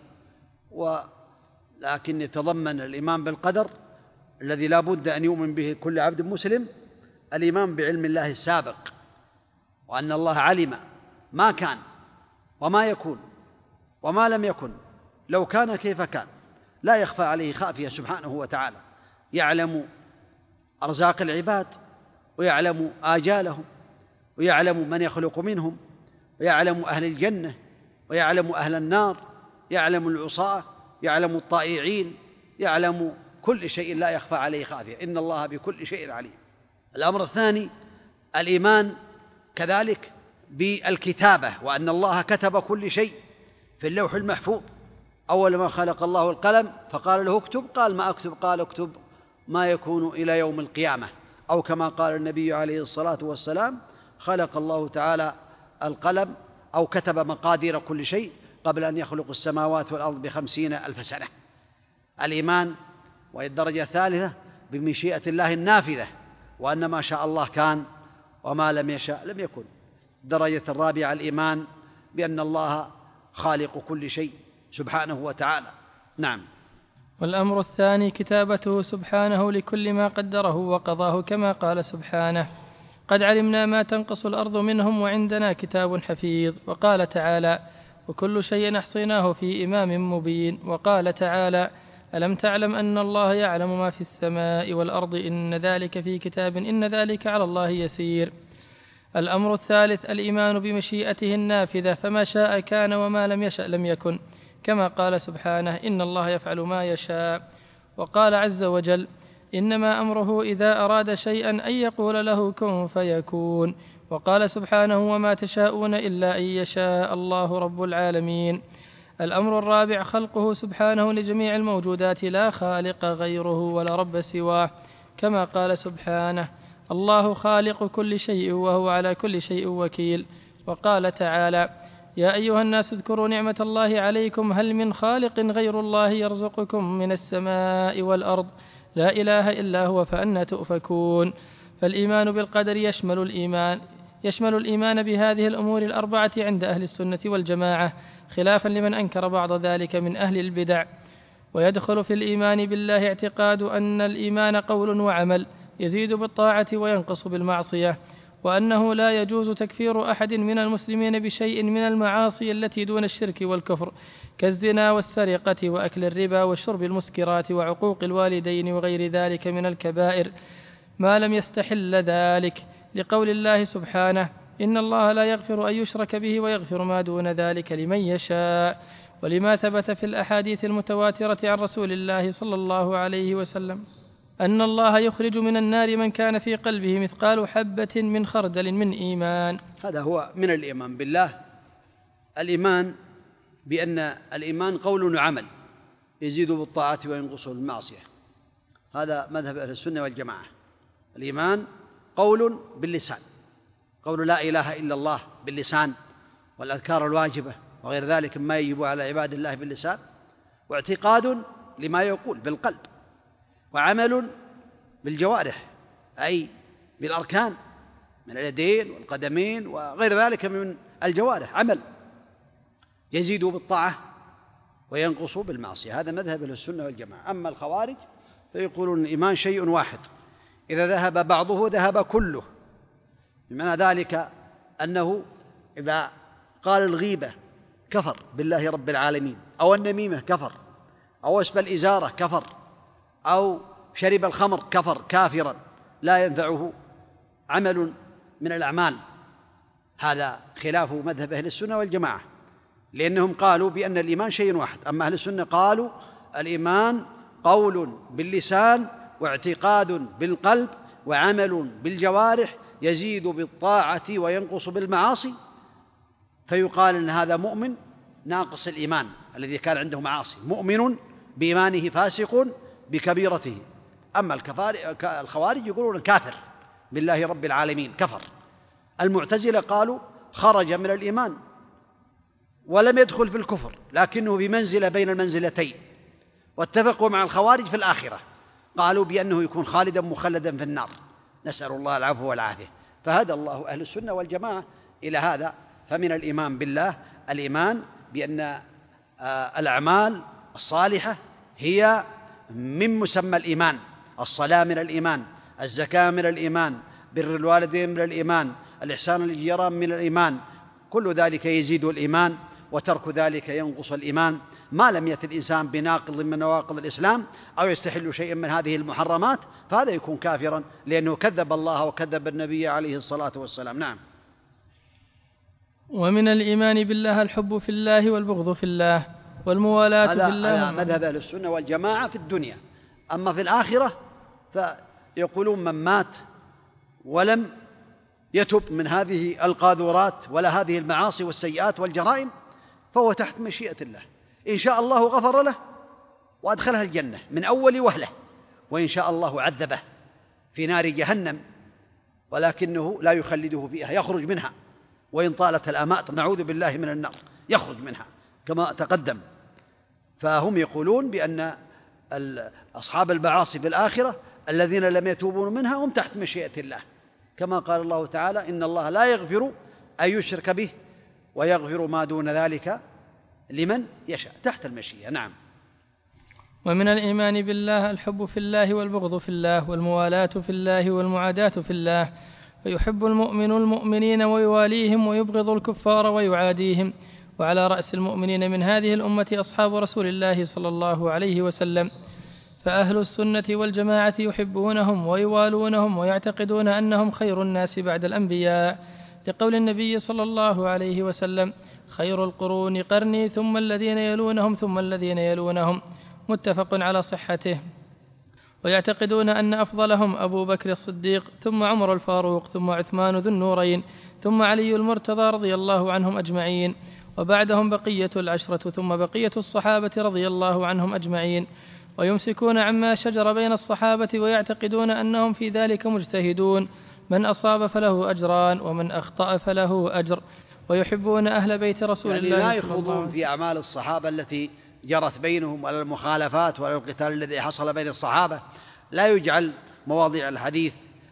ولكن يتضمن الإيمان بالقدر الذي لا بد أن يؤمن به كل عبد مسلم الإيمان بعلم الله السابق، وأن الله علم ما كان وما يكون وما لم يكن، لو كان كيف كان، لا يخفى عليه خافية سبحانه وتعالى، يعلم أرزاق العباد، ويعلم آجالهم، ويعلم من يخلق منهم، ويعلم أهل الجنة، ويعلم أهل النار، يعلم العصاة، يعلم الطائعين، يعلم كل شيء لا يخفى عليه خافية، إن الله بكل شيء عليم. الأمر الثاني الإيمان كذلك بالكتابة، وأن الله كتب كل شيء في اللوح المحفوظ. أول ما خلق الله القلم فقال له اكتب، قال ما أكتب، قال اكتب ما يكون إلى يوم القيامة، أو كما قال النبي عليه الصلاة والسلام: خلق الله تعالى القلم أو كتب مقادير كل شيء قبل أن يخلق السماوات والأرض ب50,000 سنة. الإيمان والدرجة الثالثة بمشيئة الله النافذة، وأن ما شاء الله كان وما لم يشاء لم يكن. الدرجة الرابعة الإيمان بأن الله خالق كل شيء سبحانه وتعالى. نعم. والأمر الثاني كتابته سبحانه لكل ما قدره وقضاه، كما قال سبحانه: قد علمنا ما تنقص الأرض منهم وعندنا كتاب حفيظ. وقال تعالى: وكل شيء أحصيناه في إمام مبين. وقال تعالى: ألم تعلم أن الله يعلم ما في السماء والأرض، إن ذلك في كتاب، إن ذلك على الله يسير. الأمر الثالث الإيمان بمشيئته النافذة، فما شاء كان وما لم يشأ لم يكن، كما قال سبحانه: إن الله يفعل ما يشاء. وقال عز وجل: إنما أمره إذا أراد شيئا أن يقول له كن فيكون. وقال سبحانه: وما تشاءون إلا أن يشاء الله رب العالمين. الأمر الرابع خلقه سبحانه لجميع الموجودات، لا خالق غيره ولا رب سواه، كما قال سبحانه: الله خالق كل شيء وهو على كل شيء وكيل. وقال تعالى: يا أيها الناس اذكروا نعمة الله عليكم، هل من خالق غير الله يرزقكم من السماء والأرض، لا إله إلا هو فأنى تؤفكون. فالإيمان بالقدر يشمل الإيمان بهذه الأمور 4 عند أهل السنة والجماعة، خلافا لمن أنكر بعض ذلك من أهل البدع. ويدخل في الإيمان بالله اعتقاد أن الإيمان قول وعمل، يزيد بالطاعة وينقص بالمعصية، وأنه لا يجوز تكفير أحد من المسلمين بشيء من المعاصي التي دون الشرك والكفر، كالزنا والسرقة وأكل الربا وشرب المسكرات وعقوق الوالدين وغير ذلك من الكبائر، ما لم يستحل ذلك، لقول الله سبحانه: إن الله لا يغفر أن يشرك به ويغفر ما دون ذلك لمن يشاء. ولما ثبت في الأحاديث المتواترة عن رسول الله صلى الله عليه وسلم أن الله يخرج من النار من كان في قلبه مثقال حبة من خردل من إيمان. هذا هو من الإيمان بالله، الإيمان بأن الإيمان قول وعمل، يزيد بالطاعة وينقص بالمعصية. هذا مذهب أهل السنة والجماعة. الإيمان قول باللسان، قول لا إله إلا الله باللسان، والأذكار الواجبة وغير ذلك مما يجب على عباد الله باللسان، واعتقاد لما يقول بالقلب، وعمل بالجوارح أي بالأركان من اليدين والقدمين وغير ذلك من الجوارح، عمل يزيد بالطاعة وينقص بالمعصية. هذا مذهب أهل السنة والجماعة. أما الخوارج فيقولون الإيمان شيء واحد، إذا ذهب بعضه ذهب كله، بمعنى ذلك أنه إذا قال الغيبة كفر بالله رب العالمين، أو النميمة كفر، أو أسبل الإزارة كفر، أو شرب الخمر كفر كافرا لا ينفعه عمل من الأعمال. هذا خلاف مذهب أهل السنة والجماعة، لأنهم قالوا بأن الإيمان شيء واحد. أما أهل السنة قالوا الإيمان قول باللسان واعتقاد بالقلب وعمل بالجوارح يزيد بالطاعة وينقص بالمعاصي، فيقال أن هذا مؤمن ناقص الإيمان الذي كان عنده معاصي، مؤمن بإيمانه فاسق بكبيرته. أما الخوارج يقولون كافر بالله رب العالمين كفر. المعتزلة قالوا خرج من الإيمان ولم يدخل في الكفر، لكنه بمنزلة بين المنزلتين، واتفقوا مع الخوارج في الآخرة، قالوا بأنه يكون خالدا مخلدا في النار، نسأل الله العفو والعافية. فهدى الله أهل السنة والجماعة إلى هذا. فمن الإيمان بالله الإيمان بأن الأعمال الصالحة هي من مسمى الإيمان، الصلاة من الإيمان، الزكاة من الإيمان، بر الوالدين من الإيمان، الإحسان للجيران من الإيمان، كل ذلك يزيد الإيمان، وترك ذلك ينقص الإيمان، ما لم يأت الإنسان بناقض من نواقض الإسلام أو يستحل شيئا من هذه المحرمات، فهذا يكون كافرا لأنه كذب الله وكذب النبي عليه الصلاة والسلام. نعم. ومن الإيمان بالله الحب في الله والبغض في الله والموالاة في الله. هذا مذهب أهل السنة والجماعة في الدنيا. أما في الآخرة فيقولون من مات ولم يتب من هذه القاذورات ولا هذه المعاصي والسيئات والجرائم فهو تحت مشيئة الله، إن شاء الله غفر له وأدخله الجنة من أول وهلة، وإن شاء الله عذبه في نار جهنم ولكنه لا يخلده فيها، يخرج منها وإن طالت الأمات، نعوذ بالله من النار، يخرج منها كما تقدم. فهم يقولون بأن أصحاب المعاصي في الآخرة الذين لم يتوبوا منها هم تحت مشيئة الله، كما قال الله تعالى إن الله لا يغفر أن يشرك به ويغفر ما دون ذلك لمن يشاء، تحت المشيئة. نعم. ومن الإيمان بالله الحب في الله والبغض في الله والموالاة في الله والمعاداة في الله، فيحب المؤمن المؤمنين ويواليهم ويبغض الكفار ويعاديهم. وعلى رأس المؤمنين من هذه الأمة أصحاب رسول الله صلى الله عليه وسلم، فأهل السنة والجماعة يحبونهم ويوالونهم ويعتقدون أنهم خير الناس بعد الأنبياء، لقول النبي صلى الله عليه وسلم خير القرون قرني ثم الذين يلونهم ثم الذين يلونهم، متفق على صحته. ويعتقدون أن أفضلهم أبو بكر الصديق ثم عمر الفاروق ثم عثمان ذو النورين ثم علي المرتضى رضي الله عنهم أجمعين، وبعدهم بقية العشرة ثم بقية الصحابة رضي الله عنهم أجمعين. ويمسكون عما شجر بين الصحابة ويعتقدون أنهم في ذلك مجتهدون، من أصاب فله أجران ومن أخطأ فله أجر. ويحبون أهل بيت رسول الله لا يخوضون في أعمال الصحابة التي جرت بينهم ولا المخالفات ولا القتال الذي حصل بين الصحابة، لا يجعل مواضيع الحديث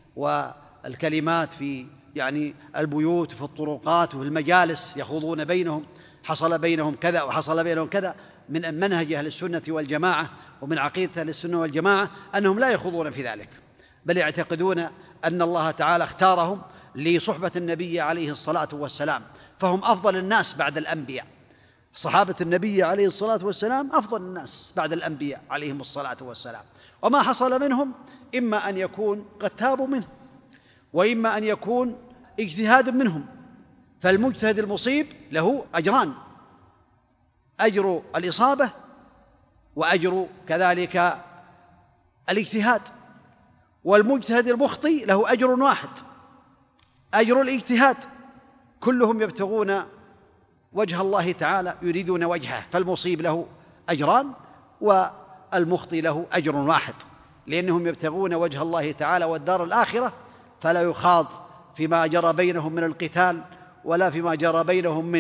والكلمات في البيوت وفي الطرقات وفي المجالس يخوضون بينهم، حصل بينهم كذا وحصل بينهم كذا. من منهج أهل السنة والجماعة ومن عقيدة أهل السنة والجماعة أنهم لا يخوضون في ذلك، بل يعتقدون أن الله تعالى اختارهم لصحبة النبي عليه الصلاة والسلام، فهم أفضل الناس بعد الأنبياء. صحابة النبي عليه الصلاة والسلام أفضل الناس بعد الأنبياء عليهم الصلاة والسلام، وما حصل منهم إما أن يكون قد تابوا منه وإما أن يكون اجتهاد منهم. فالمجتهد المصيب له أجران، أجر الإصابة وأجر كذلك الاجتهاد، والمجتهد المخطئ له أجر واحد، أجر الاجتهاد. كلهم يبتغون وجه الله تعالى يريدون وجهه، فالمصيب له أجران والمخطئ له أجر واحد، لأنهم يبتغون وجه الله تعالى والدار الآخرة، فلا يخاض فيما جرى بينهم من القتال ولا فيما جرى بينهم من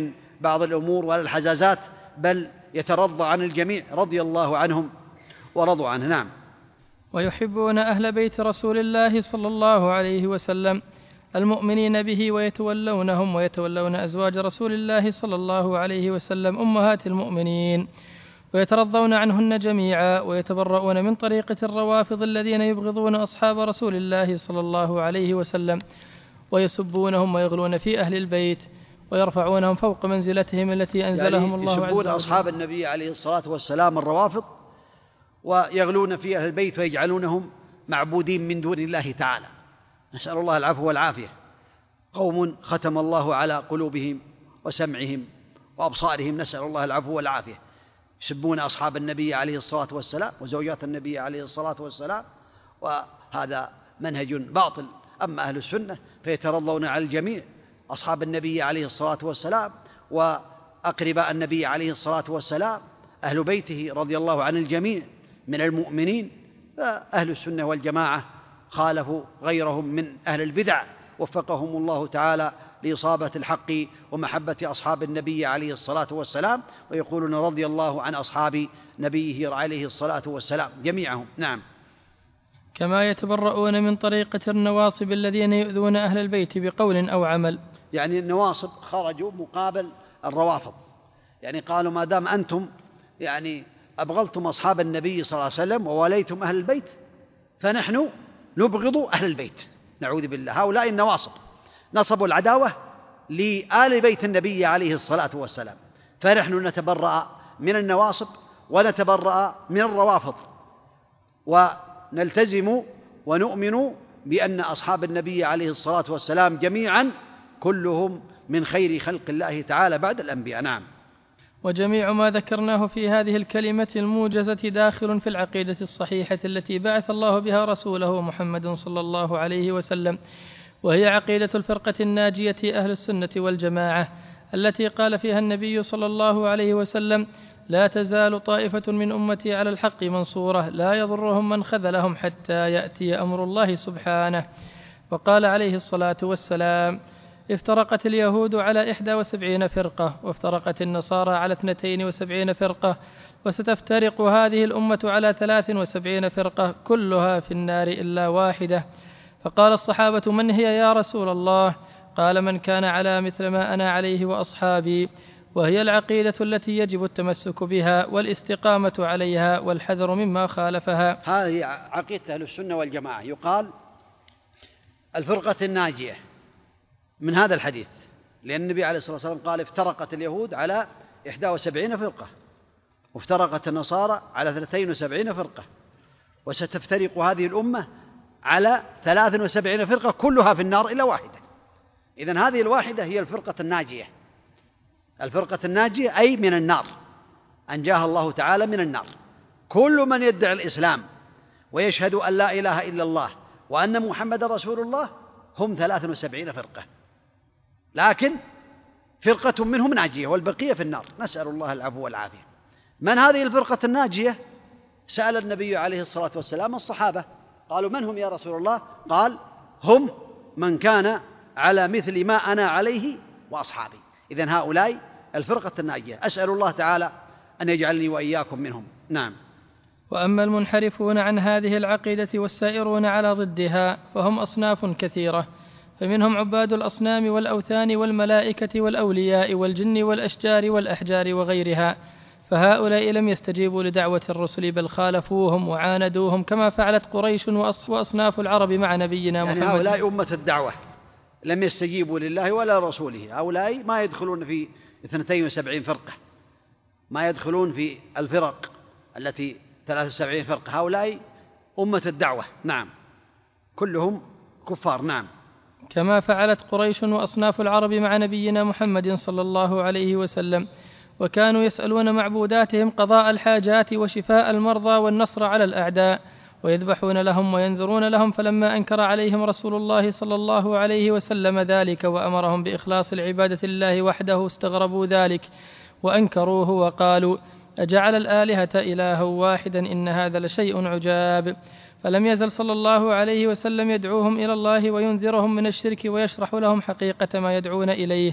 بعض الأمور ولا الحزازات، بل يترضى عن الجميع رضي الله عنهم ورضوا عنه. نعم. ويحبون أهل بيت رسول الله صلى الله عليه وسلم المؤمنين به ويتولونهم ويتولون أزواج رسول الله صلى الله عليه وسلم أمهات المؤمنين ويترضون عنهن جميعا ويتبرؤون من طريقة الروافض الذين يبغضون أصحاب رسول الله صلى الله عليه وسلم ويسبونهم ويغلون في أهل البيت ويرفعونهم فوق منزلتهم التي أنزلهم الله عز وجل. يسبون أصحاب النبي عليه الصلاة والسلام الروافض ويغلون في أهل البيت ويجعلونهم معبودين من دون الله تعالى، نسأل الله العفو والعافية. قوم ختم الله على قلوبهم وسمعهم وأبصارهم، نسأل الله العفو والعافية. يسبون أصحاب النبي عليه الصلاة والسلام وزوجات النبي عليه الصلاة والسلام، وهذا منهج باطل. أما أهل السنة فيترضون على الجميع، أصحاب النبي عليه الصلاة والسلام وأقرباء النبي عليه الصلاة والسلام أهل بيته رضي الله عن الجميع من المؤمنين. أهل السنة والجماعة خالفوا غيرهم من أهل البدع، وفقهم الله تعالى لإصابة الحق ومحبة أصحاب النبي عليه الصلاة والسلام، ويقولون رضي الله عن أصحاب نبيه عليه الصلاة والسلام جميعهم. نعم. كما يتبرؤون من طريقة النواصب الذين يؤذون أهل البيت بقول أو عمل. يعني النواصب خرجوا مقابل الروافض، يعني قالوا ما دام أنتم يعني أبغضتم أصحاب النبي صلى الله عليه وسلم ووليتم أهل البيت فنحن نبغض أهل البيت، نعوذ بالله. هؤلاء النواصب نصبوا العداوة لآل بيت النبي عليه الصلاة والسلام، فنحن نتبرأ من النواصب ونتبرأ من الروافض، ونلتزم ونؤمن بأن أصحاب النبي عليه الصلاة والسلام جميعا كلهم من خير خلق الله تعالى بعد الأنبياء. نعم. وجميع ما ذكرناه في هذه الكلمة الموجزة داخل في العقيدة الصحيحة التي بعث الله بها رسوله محمد صلى الله عليه وسلم، وهي عقيدة الفرقة الناجية أهل السنة والجماعة التي قال فيها النبي صلى الله عليه وسلم: لا تزال طائفة من أمتي على الحق منصورة لا يضرهم من خذلهم حتى يأتي أمر الله سبحانه. وقال عليه الصلاة والسلام: افترقت اليهود على 71 فرقة، وافترقت النصارى على 72 فرقة، وستفترق هذه الأمة على 73 فرقة كلها في النار إلا واحدة. فقال الصحابة: من هي يا رسول الله؟ قال: من كان على مثل ما أنا عليه وأصحابي. وهي العقيدة التي يجب التمسك بها والاستقامة عليها والحذر مما خالفها. هذه عقيدة أهل السنة والجماعة. يقال الفرقة الناجية من هذا الحديث، لأن النبي عليه الصلاة والسلام قال: افترقت اليهود على 71 فرقة، وافترقت النصارى على 72 فرقة، وستفترق هذه الأمة على 73 فرقة كلها في النار إلا واحدة. إذن هذه الواحدة هي الفرقة الناجية. الفرقة الناجية أي من النار، أنجاها الله تعالى من النار. كل من يدعي الإسلام ويشهد أن لا إله إلا الله وأن محمد رسول الله هم 73 فرقة، لكن فرقة منهم ناجية والبقية في النار، نسأل الله العفو والعافية. من هذه الفرقة الناجية؟ سأل النبي عليه الصلاة والسلام الصحابة، قالوا: من هم يا رسول الله؟ قال: هم من كان على مثل ما أنا عليه وأصحابي. إذن هؤلاء الفرقة الناجية، أسأل الله تعالى أن يجعلني وإياكم منهم. نعم. وأما المنحرفون عن هذه العقيدة والسائرون على ضدها فهم أصناف كثيرة، فمنهم عباد الأصنام والأوثان والملائكة والأولياء والجن والأشجار والأحجار وغيرها، فهؤلاء لم يستجيبوا لدعوة الرسل بل خالفوهم وعاندوهم كما فعلت قريش وأصناف العرب مع نبينا محمد. يعني هؤلاء أمة الدعوة لم يستجيبوا لله ولا رسوله، هؤلاء ما يدخلون في 72 فرقة، ما يدخلون في الفرق التي 73 فرقة، هؤلاء أمة الدعوة. نعم، كلهم كفار. نعم. كما فعلت قريش وأصناف العرب مع نبينا محمد صلى الله عليه وسلم، وكانوا يسألون معبوداتهم قضاء الحاجات وشفاء المرضى والنصر على الأعداء، ويذبحون لهم وينذرون لهم، فلما أنكر عليهم رسول الله صلى الله عليه وسلم ذلك وأمرهم بإخلاص العبادة لله وحده استغربوا ذلك وأنكروه وقالوا: أجعل الآلهة إلها واحدا إن هذا لشيء عجاب. فلم يزل صلى الله عليه وسلم يدعوهم إلى الله وينذرهم من الشرك ويشرح لهم حقيقة ما يدعون إليه،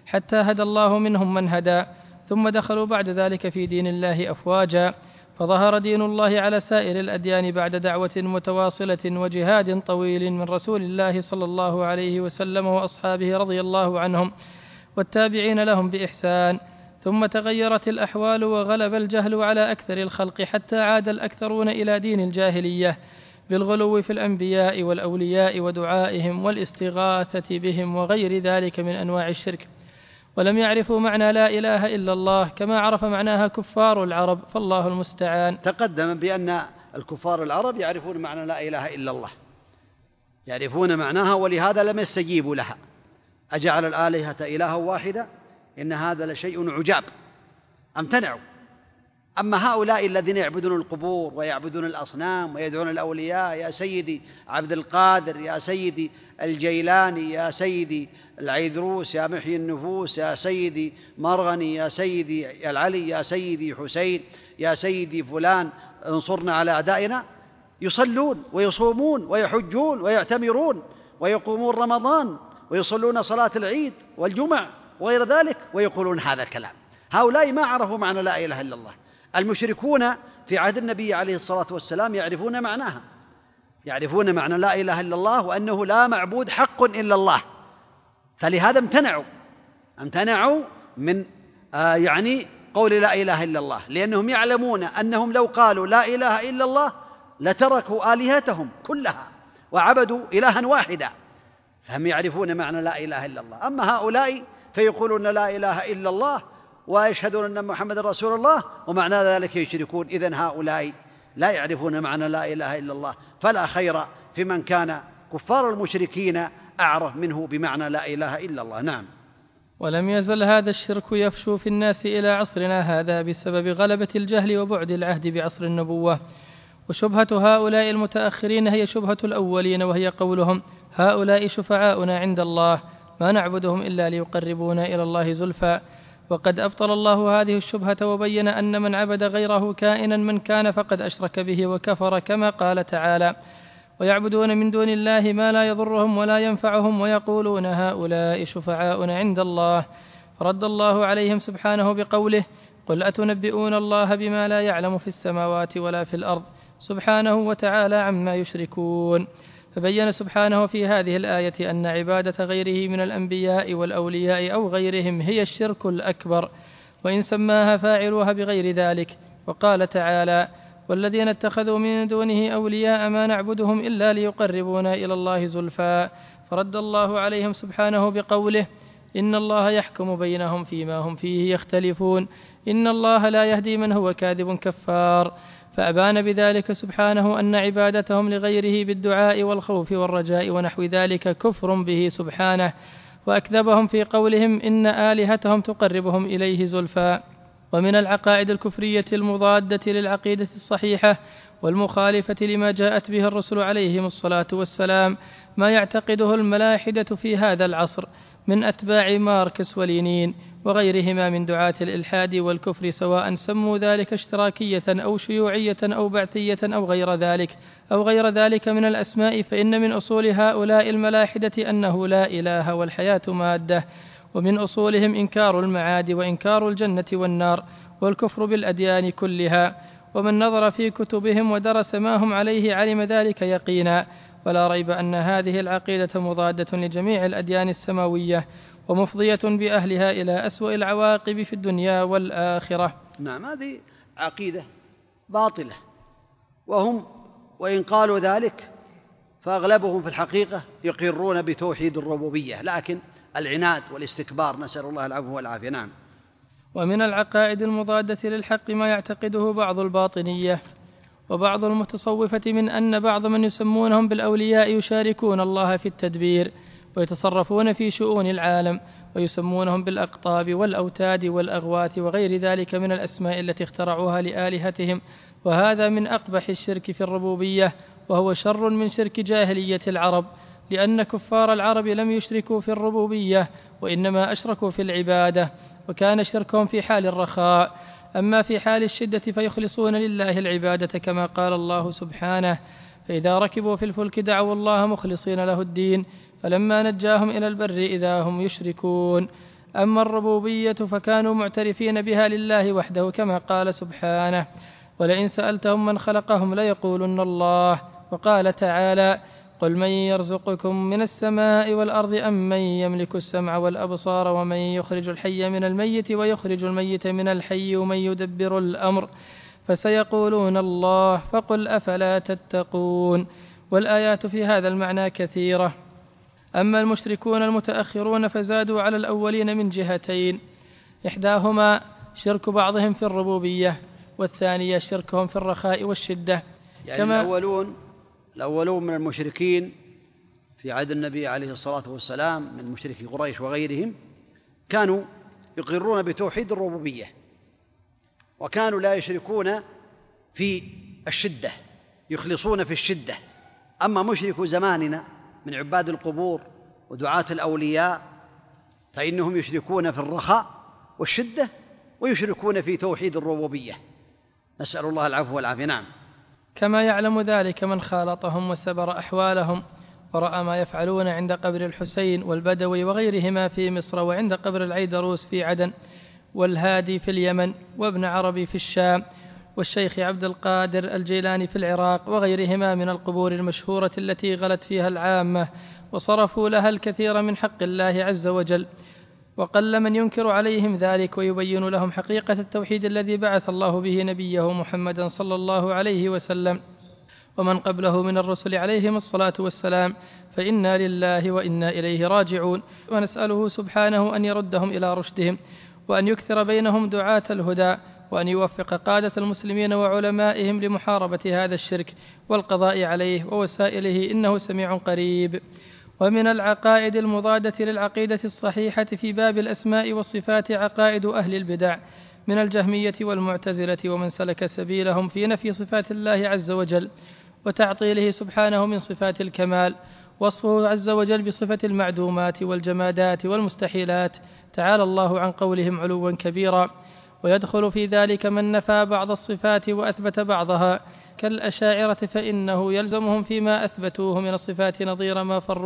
حتى هدى الله منهم من هدى، ثم دخلوا بعد ذلك في دين الله أفواجا، فظهر دين الله على سائر الأديان بعد دعوة متواصلة وجهاد طويل من رسول الله صلى الله عليه وسلم وأصحابه رضي الله عنهم والتابعين لهم بإحسان. ثم تغيرت الأحوال وغلب الجهل على أكثر الخلق، حتى عاد الأكثرون إلى دين الجاهلية بالغلو في الأنبياء والأولياء ودعائهم والاستغاثة بهم وغير ذلك من أنواع الشرك، ولم يعرفوا معنى لا إله إلا الله كما عرف معناها كفار العرب، فالله المستعان. تقدم بأن الكفار العرب يعرفون معنى لا إله إلا الله، يعرفون معناها، ولهذا لم يستجيبوا لها. أجعل الآلهة إلها واحدة إن هذا لشيء عجاب، امتنعوا. أما هؤلاء الذين يعبدون القبور ويعبدون الأصنام ويدعون الأولياء، يا سيدي عبد القادر، يا سيدي الجيلاني، يا سيدي العيدروس، يا محيي النفوس، يا سيدي مرغني، يا سيدي العلي، يا سيدي حسين، يا سيدي فلان، انصرنا على أعدائنا، يصلون ويصومون ويحجون ويعتمرون ويقومون رمضان ويصلون صلاة العيد والجمع وغير ذلك، ويقولون هذا الكلام. هؤلاء ما عرفوا معنى لا إله إلا الله. المشركون في عهد النبي عليه الصلاة والسلام يعرفون معناها، يعرفون معنى لا إله إلا الله، وأنه لا معبود حق إلا الله، فلهذا امتنعوا من قول لا إله إلا الله، لأنهم يعلمون أنهم لو قالوا لا إله إلا الله لتركوا آلهتهم كلها وعبدوا إلها واحدا، فهم يعرفون معنى لا إله إلا الله. أما هؤلاء فيقولون لا إله إلا الله ويشهدون أن محمد رسول الله ومعنى ذلك يشركون. إذن هؤلاء لا يعرفون معنى لا إله إلا الله، فلا خير في من كان كفار المشركين أعرف منه بمعنى لا إله إلا الله. نعم. ولم يزل هذا الشرك يفشو في الناس إلى عصرنا هذا بسبب غلبة الجهل وبعد العهد بعصر النبوة. وشبهة هؤلاء المتأخرين هي شبهة الأولين، وهي قولهم هؤلاء شفعاؤنا عند الله ما نعبدهم إلا ليقربونا إلى الله زلفى. وقد أبطل الله هذه الشبهة وبين أن من عبد غيره كائنا من كان فقد أشرك به وكفر، كما قال تعالى ويعبدون من دون الله ما لا يضرهم ولا ينفعهم ويقولون هؤلاء شفعاؤنا عند الله. فرد الله عليهم سبحانه بقوله قل أتنبئون الله بما لا يعلم في السماوات ولا في الأرض سبحانه وتعالى عما يشركون. فبين سبحانه في هذه الآية أن عبادة غيره من الأنبياء والأولياء أو غيرهم هي الشرك الأكبر، وإن سماها فاعلوها بغير ذلك. وقال تعالى والذين اتخذوا من دونه أولياء ما نعبدهم إلا ليقربونا إلى الله زلفى. فرد الله عليهم سبحانه بقوله إن الله يحكم بينهم فيما هم فيه يختلفون إن الله لا يهدي من هو كاذب كفار. فأبان بذلك سبحانه أن عبادتهم لغيره بالدعاء والخوف والرجاء ونحو ذلك كفر به سبحانه، وأكذبهم في قولهم إن آلهتهم تقربهم إليه زلفى. ومن العقائد الكفرية المضادة للعقيدة الصحيحة والمخالفة لما جاءت به الرسل عليهم الصلاة والسلام ما يعتقده الملاحدة في هذا العصر من أتباع ماركس ولينين وغيرهما من دعاة الإلحاد والكفر، سواء سموا ذلك اشتراكية أو شيوعية أو بعثية أو غير ذلك من الأسماء. فإن من أصول هؤلاء الملاحدة أنه لا إله والحياة مادة، ومن أصولهم إنكار المعاد وإنكار الجنة والنار والكفر بالأديان كلها. ومن نظر في كتبهم ودرس ما هم عليه علم ذلك يقينا، ولا ريب أن هذه العقيدة مضادة لجميع الأديان السماوية ومفضية بأهلها إلى أسوأ العواقب في الدنيا والآخرة. نعم، هذه عقيدة باطلة، وهم وإن قالوا ذلك فأغلبهم في الحقيقة يقرون بتوحيد الربوبية، لكن العناد والاستكبار نسأل الله العفو والعافية. نعم. ومن العقائد المضادة للحق ما يعتقده بعض الباطنية وبعض المتصوفة من أن بعض من يسمونهم بالأولياء يشاركون الله في التدبير ويتصرفون في شؤون العالم، ويسمونهم بالأقطاب والأوتاد والأغواث وغير ذلك من الأسماء التي اخترعوها لآلهتهم. وهذا من أقبح الشرك في الربوبية، وهو شر من شرك جاهلية العرب، لأن كفار العرب لم يشركوا في الربوبية وإنما أشركوا في العبادة، وكان شركهم في حال الرخاء. أما في حال الشدة فيخلصون لله العبادة، كما قال الله سبحانه فإذا ركبوا في الفلك دعوا الله مخلصين له الدين فلما نجاهم إلى البر إذا هم يشركون. أما الربوبية فكانوا معترفين بها لله وحده، كما قال سبحانه: ولئن سألتهم من خلقهم ليقولن الله. وقال تعالى: قل من يرزقكم من السماء والأرض أم من يملك السمع والأبصار ومن يخرج الحي من الميت ويخرج الميت من الحي ومن يدبر الأمر، فسيقولون الله، فقل أفلا تتقون. والآيات في هذا المعنى كثيرة. أما المشركون المتأخرون فزادوا على الأولين من جهتين: إحداهما شرك بعضهم في الربوبية، والثانية شركهم في الرخاء والشدة. يعني الأولون من المشركين في عهد النبي عليه الصلاة والسلام من مشركي قريش وغيرهم كانوا يقرون بتوحيد الربوبية، وكانوا لا يشركون في الشدة، يخلصون في الشدة. أما مشركو زماننا من عباد القبور ودعاة الأولياء فإنهم يشركون في الرخاء والشدة، ويشركون في توحيد الربوبية، نسأل الله العفو والعافية. نعم. كما يعلم ذلك من خالطهم وسبر أحوالهم ورأى ما يفعلون عند قبر الحسين والبدوي وغيرهما في مصر، وعند قبر العيدروس في عدن، والهادي في اليمن، وابن عربي في الشام، والشيخ عبد القادر الجيلاني في العراق، وغيرهما من القبور المشهورة التي غلت فيها العامة وصرفوا لها الكثير من حق الله عز وجل. وقل من ينكر عليهم ذلك ويبين لهم حقيقة التوحيد الذي بعث الله به نبيه محمدا صلى الله عليه وسلم ومن قبله من الرسل عليهم الصلاة والسلام، فإنا لله وإنا إليه راجعون. ونسأله سبحانه أن يردهم إلى رشدهم، وأن يكثر بينهم دعاة الهدى، وأن يوفق قادة المسلمين وعلمائهم لمحاربة هذا الشرك والقضاء عليه ووسائله، إنه سميع قريب. ومن العقائد المضادة للعقيدة الصحيحة في باب الأسماء والصفات عقائد أهل البدع من الجهمية والمعتزلة، ومن سلك سبيلهم في نفي صفات الله عز وجل وتعطيله سبحانه من صفات الكمال، وصفه عز وجل بصفة المعدومات والجمادات والمستحيلات، تعالى الله عن قولهم علوا كبيرا. ويدخل في ذلك من نفى بعض الصفات وأثبت بعضها كالأشاعرة، فإنه يلزمهم فيما أثبتوه من الصفات نظير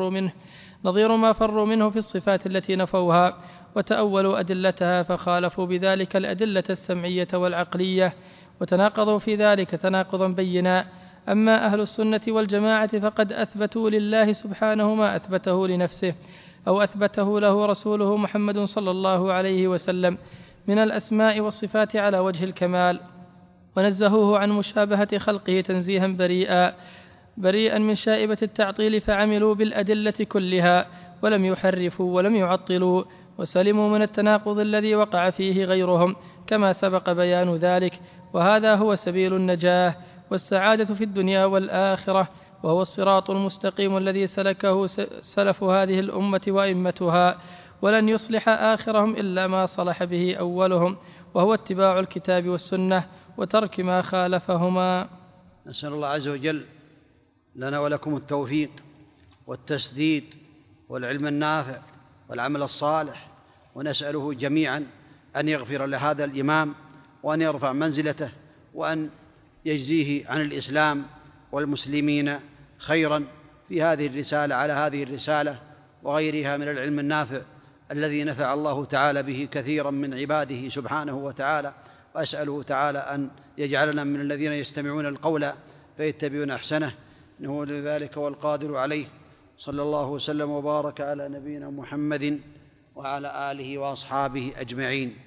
ما فروا منه في الصفات التي نفوها، وتأولوا أدلتها فخالفوا بذلك الأدلة السمعية والعقلية، وتناقضوا في ذلك تناقضا بينا. أما أهل السنة والجماعة فقد أثبتوا لله سبحانه ما أثبته لنفسه أو أثبته له رسوله محمد صلى الله عليه وسلم من الأسماء والصفات على وجه الكمال، ونزهوه عن مشابهة خلقه تنزيها بريئا من شائبة التعطيل، فعملوا بالأدلة كلها ولم يحرفوا ولم يعطلوا، وسلموا من التناقض الذي وقع فيه غيرهم كما سبق بيان ذلك. وهذا هو سبيل النجاة والسعادة في الدنيا والآخرة، وهو الصراط المستقيم الذي سلكه سلف هذه الأمة وأئمتها، ولن يصلح آخرهم إلا ما صلح به أولهم، وهو اتباع الكتاب والسنة وترك ما خالفهما. نسأل الله عز وجل لنا ولكم التوفيق والتسديد والعلم النافع والعمل الصالح، ونسأله جميعا أن يغفر لهذا الإمام وأن يرفع منزلته، وأن يجزيه عن الإسلام والمسلمين خيرا في هذه الرسالة على هذه الرسالة وغيرها من العلم النافع الذي نفع الله تعالى به كثيرا من عباده سبحانه وتعالى. وأسأله تعالى أن يجعلنا من الذين يستمعون القول فيتبعون أحسنه، إنه لذلك والقادر عليه. صلى الله وسلم وبارك على نبينا محمد وعلى آله وأصحابه أجمعين.